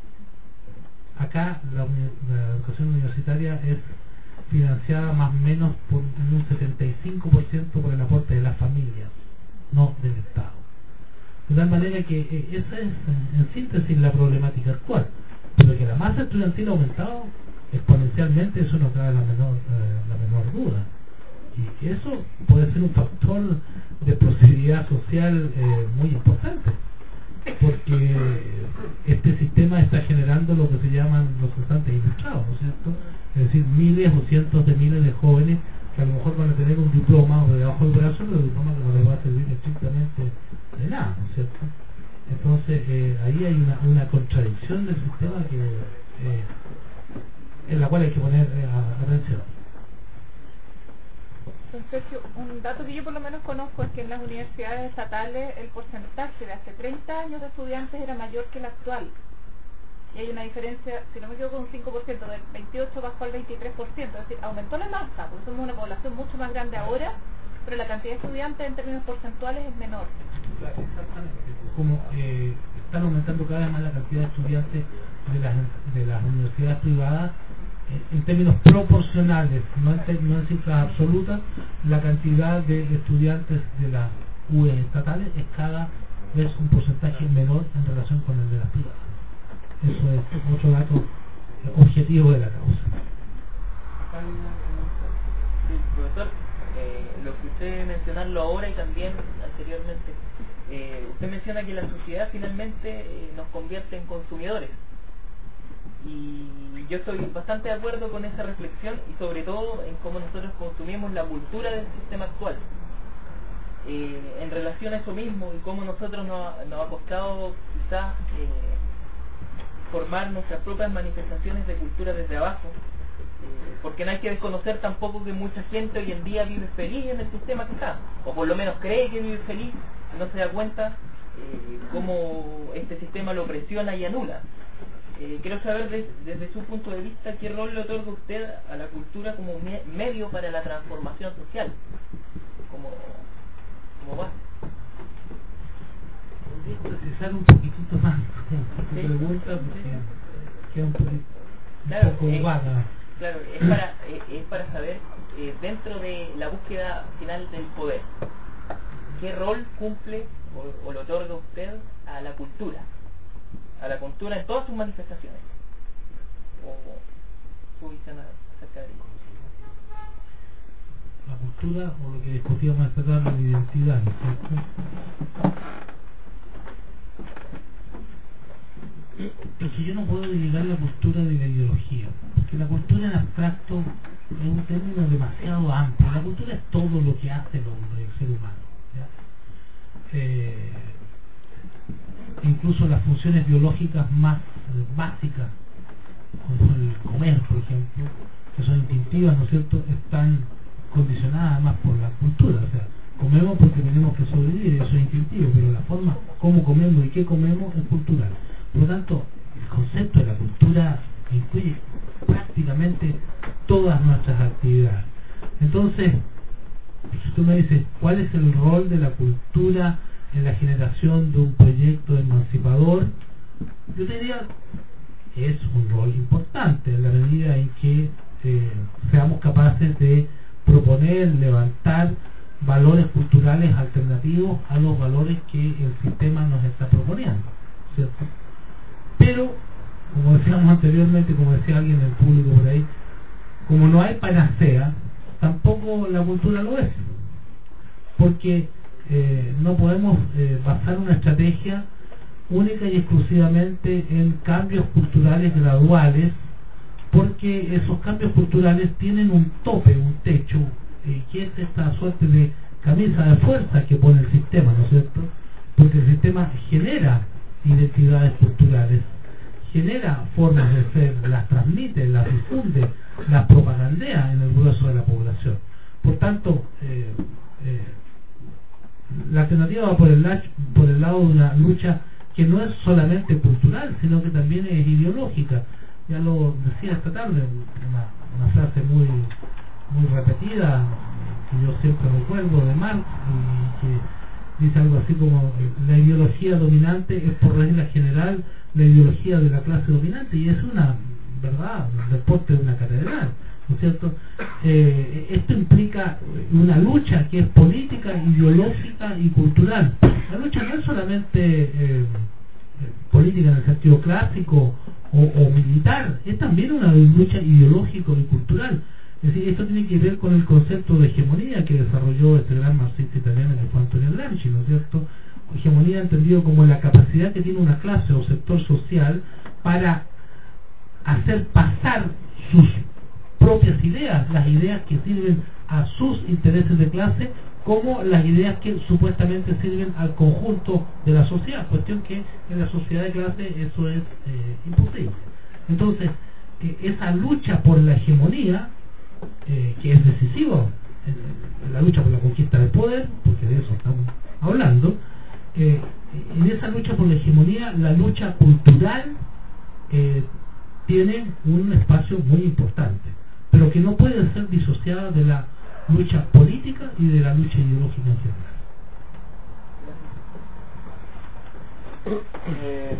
Acá la, la educación universitaria es financiada más o menos por un setenta y cinco por ciento por el aporte de las familias, no del Estado. De tal manera que eh, esa es en síntesis la problemática actual, pero que la masa estudiantil ha aumentado exponencialmente, eso no cabe la menor, eh, la menor duda, y eso puede ser un factor de prosperidad social eh, muy importante, porque este sistema está generando lo que se llaman los cesantes ilustrados, ¿no es cierto? Es decir, miles o cientos de miles de jóvenes que a lo mejor van a tener un diploma o debajo del brazo, pero un diploma que no les va a servir estrictamente de nada, ¿no es cierto? Entonces eh, ahí hay una, una contradicción del sistema que eh, en la cual hay que poner eh, atención. Don Sergio, un dato que yo por lo menos conozco es que en las universidades estatales el porcentaje de hace treinta años de estudiantes era mayor que el actual. Y hay una diferencia, si no me equivoco, un cinco por ciento, del veintiocho bajó al veintitrés por ciento. Es decir, aumentó la masa, porque somos una población mucho más grande ahora, pero la cantidad de estudiantes en términos porcentuales es menor. Claro, exactamente. Como eh, están aumentando cada vez más la cantidad de estudiantes de las, de las universidades privadas, en términos proporcionales, no en, no en cifras absolutas, la cantidad de estudiantes de las U E estatales es cada vez un porcentaje menor en relación con el de las privadas. Eso es otro dato objetivo de la causa. Sí, profesor, eh, lo que usted mencionarlo ahora y también anteriormente, eh, usted menciona que la sociedad finalmente eh, nos convierte en consumidores. Y yo estoy bastante de acuerdo con esa reflexión y sobre todo en cómo nosotros consumimos la cultura del sistema actual. Eh, en relación a eso mismo y cómo nosotros nos, nos ha costado quizás eh, formar nuestras propias manifestaciones de cultura desde abajo, eh, porque no hay que desconocer tampoco que mucha gente hoy en día vive feliz en el sistema que está, o por lo menos cree que vive feliz y no se da cuenta eh, cómo este sistema lo presiona y anula. Eh, quiero saber des, desde su punto de vista qué rol le otorga usted a la cultura como me, medio para la transformación social, como, como base. ¿Podría precisar un poquitito más tu Sí. pregunta? Porque queda un poquito Claro, un poco eh, vaga. claro, es para, eh, es para saber eh, dentro de la búsqueda final del poder, ¿qué rol cumple o, o le otorga usted a la cultura? A la cultura en todas sus manifestaciones, o su visión acerca de ello. La cultura, o lo que discutíamos esta tarde, la identidad, ¿no es cierto? Es que yo no puedo desligar la cultura de la ideología, porque la cultura en abstracto es un término demasiado amplio. La cultura es todo lo que hace el hombre, el ser humano, ¿ya? Eh, incluso las funciones biológicas más eh, básicas, como el comer, por ejemplo, que son instintivas, ¿no es cierto?, están condicionadas más por la cultura. O sea, comemos porque tenemos que sobrevivir, eso es instintivo, pero la forma como comemos y qué comemos es cultural. Por lo tanto, el concepto de la cultura incluye prácticamente todas nuestras actividades. Entonces, si tú me dices, ¿cuál es el rol de la cultura en la generación de un proyecto emancipador? Yo te diría, es un rol importante en la medida en que eh, seamos capaces de proponer, levantar valores culturales alternativos a los valores que el sistema nos está proponiendo, ¿cierto? Pero, como decíamos anteriormente, como decía alguien en el público por ahí, como no hay panacea, tampoco la cultura lo es, porque eh, no podemos eh, basar una estrategia única y exclusivamente en cambios culturales graduales, porque esos cambios culturales tienen un tope, un techo, eh, que es esta suerte de camisa de fuerza que pone el sistema, ¿no es cierto? Porque el sistema genera identidades culturales, genera formas de ser, las transmite, las difunde, las propagandea en el grueso de la población. Por tanto, eh, eh, la alternativa va por el, por el lado de una lucha que no es solamente cultural, sino que también es ideológica. Ya lo decía esta tarde una, una frase muy muy repetida, que yo siempre recuerdo, de Marx, y que dice algo así como: la ideología dominante es por regla general la ideología de la clase dominante, y es una verdad, el deporte de una catedral, ¿no es cierto? Eh, esto implica una lucha que es política, ideológica y cultural. La lucha no es solamente eh, política en el sentido clásico o, o militar, es también una lucha ideológica y cultural. Es decir, esto tiene que ver con el concepto de hegemonía que desarrolló este gran marxista italiano que fue Antonio Gramsci, ¿no es cierto? Hegemonía entendido como la capacidad que tiene una clase o sector social para hacer pasar sus propias ideas, las ideas que sirven a sus intereses de clase, como las ideas que supuestamente sirven al conjunto de la sociedad, cuestión que en la sociedad de clase eso es eh, imposible. Entonces, eh, esa lucha por la hegemonía, eh, que es decisiva, eh, la lucha por la conquista del poder, porque de eso estamos hablando, eh, en esa lucha por la hegemonía, la lucha cultural eh, tiene un espacio muy importante, pero que no puede ser disociada de la lucha política y de la lucha ideológica en general. Eh,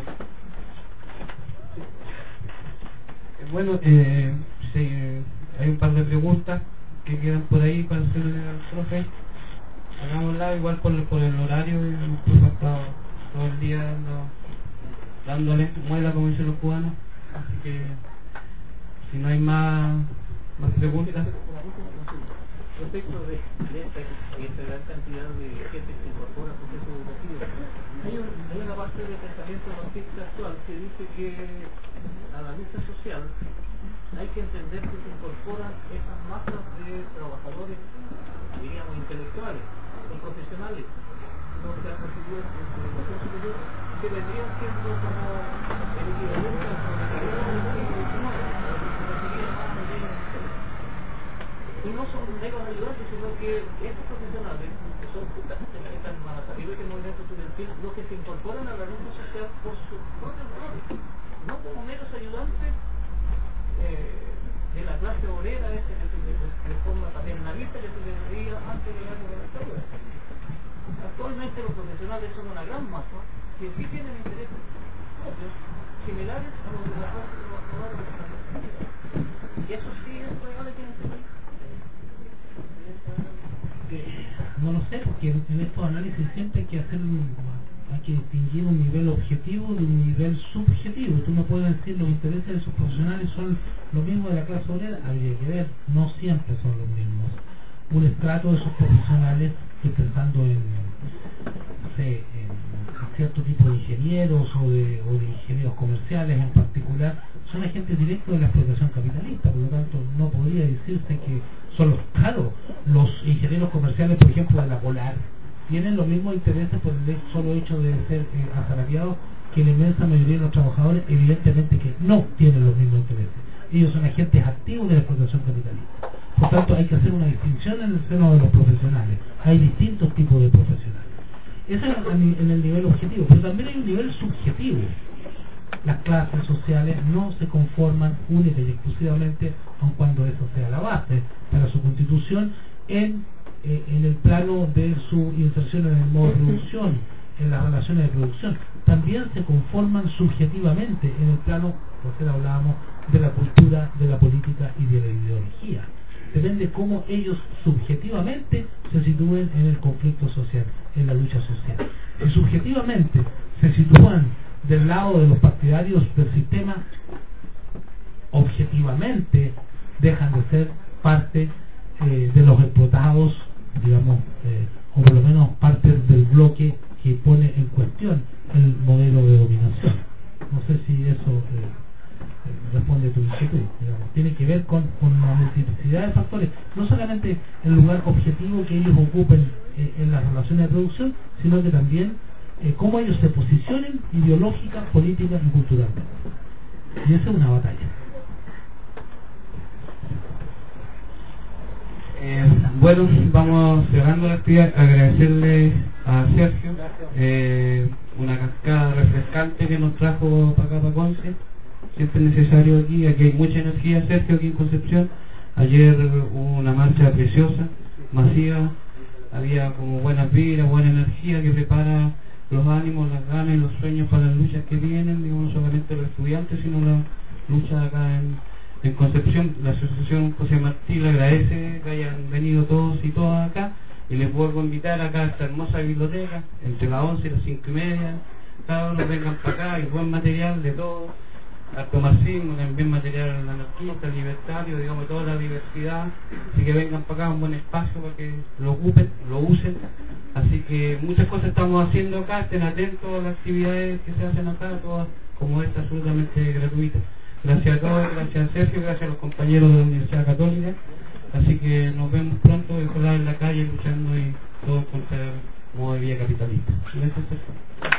bueno, eh, sí, hay un par de preguntas que quedan por ahí para hacerle al profe. Hagámosla igual por, por el horario, el profe ha estado todo el día dando, dándole muela, como dicen los cubanos, así que si no hay más, más preguntas. Respecto de, de, esta, de esta gran cantidad de gente que se incorpora al proceso educativo, hay, un, hay una parte del pensamiento marxista actual que dice que a la lucha social hay que entender que se incorporan esas masas de trabajadores, diríamos, intelectuales o profesionales, los que han recibido en su educación superior, que vendrían siendo como el equivalente al proletariado del siglo diecinueve, y no son meros ayudantes, sino que estos profesionales, que son justamente que están más arriba que el movimiento estudiantil, los que se incorporan a la lucha social por sus propios valores, no como meros ayudantes eh, de la clase obrera, ese que se de, de forma paternalista que se les veía antes de la época de la dictadura. Actualmente los profesionales son una gran masa que sí tienen intereses propios similares a los de la clase trabajadora de la sociedad. Y eso sí es real que entender. No lo sé, porque en, en estos análisis siempre hay que hacer un, hay que distinguir un nivel objetivo de un nivel subjetivo. Tú no puedes decir los intereses de esos profesionales son lo mismo de la clase obrera, habría que ver, no siempre son los mismos. Un estrato de esos profesionales, estoy pensando en, no sé, en, en cierto tipo de ingenieros o de, o de ingenieros comerciales en particular, son agentes directos de la explotación capitalista, por lo tanto no podría decirse que son los, claro, los ingenieros comerciales, por ejemplo, de la Polar, tienen los mismos intereses por el solo hecho de ser eh, asalariados que la inmensa mayoría de los trabajadores, evidentemente que no tienen los mismos intereses. Ellos son agentes activos de la explotación capitalista. Por tanto, hay que hacer una distinción en el seno de los profesionales. Hay distintos tipos de profesionales. Eso es en el nivel objetivo, pero también hay un nivel subjetivo. Las clases sociales no se conforman única y exclusivamente, aun cuando eso sea la base para su constitución, en, eh, en el plano de su inserción en el modo de producción, en las relaciones de producción. También se conforman subjetivamente en el plano, porque hablábamos, de la cultura, de la política y de la ideología. Depende cómo ellos subjetivamente se sitúen en el conflicto social, en la lucha social. Si subjetivamente se sitúan del lado de los partidarios del sistema, objetivamente dejan de ser parte eh, de los explotados, digamos, eh, o por lo menos parte del bloque que pone en cuestión el modelo de dominación. No sé si eso eh, responde a tu inquietud. Digamos. Tiene que ver con, con una multiplicidad de factores, no solamente el lugar objetivo que ellos ocupen eh, en las relaciones de producción, sino que también eh, cómo ellos se posicionen ideológica, política y culturalmente. Y esa es una batalla. Eh, bueno, vamos cerrando la actividad. Agradecerle a Sergio eh, una cascada refrescante que nos trajo para acá, para Conce. Siempre es necesario aquí, aquí hay mucha energía, Sergio, aquí en Concepción. Ayer hubo una marcha preciosa, masiva, había como buenas vibras, buena energía que prepara los ánimos, las ganas y los sueños para las luchas que vienen, digo, no solamente los estudiantes, sino las luchas acá en, en Concepción. La asociación José Martí le agradece que hayan venido todos y todas acá, y les vuelvo a invitar acá a esta hermosa biblioteca, entre las once y las cinco y media, cada uno vengan para acá, hay buen material de todo, harto marxismo, también material anarquista, libertario, digamos, toda la diversidad, así que vengan para acá, un buen espacio para que lo ocupen, lo usen, así que muchas cosas estamos haciendo acá, estén atentos a las actividades que se hacen acá, todas como esta, absolutamente gratuitas. Gracias a todos, gracias a Sergio, gracias a los compañeros de la Universidad Católica, así que nos vemos pronto, ojalá en la calle luchando y todo contra el modo de vida capitalista. Gracias, Sergio.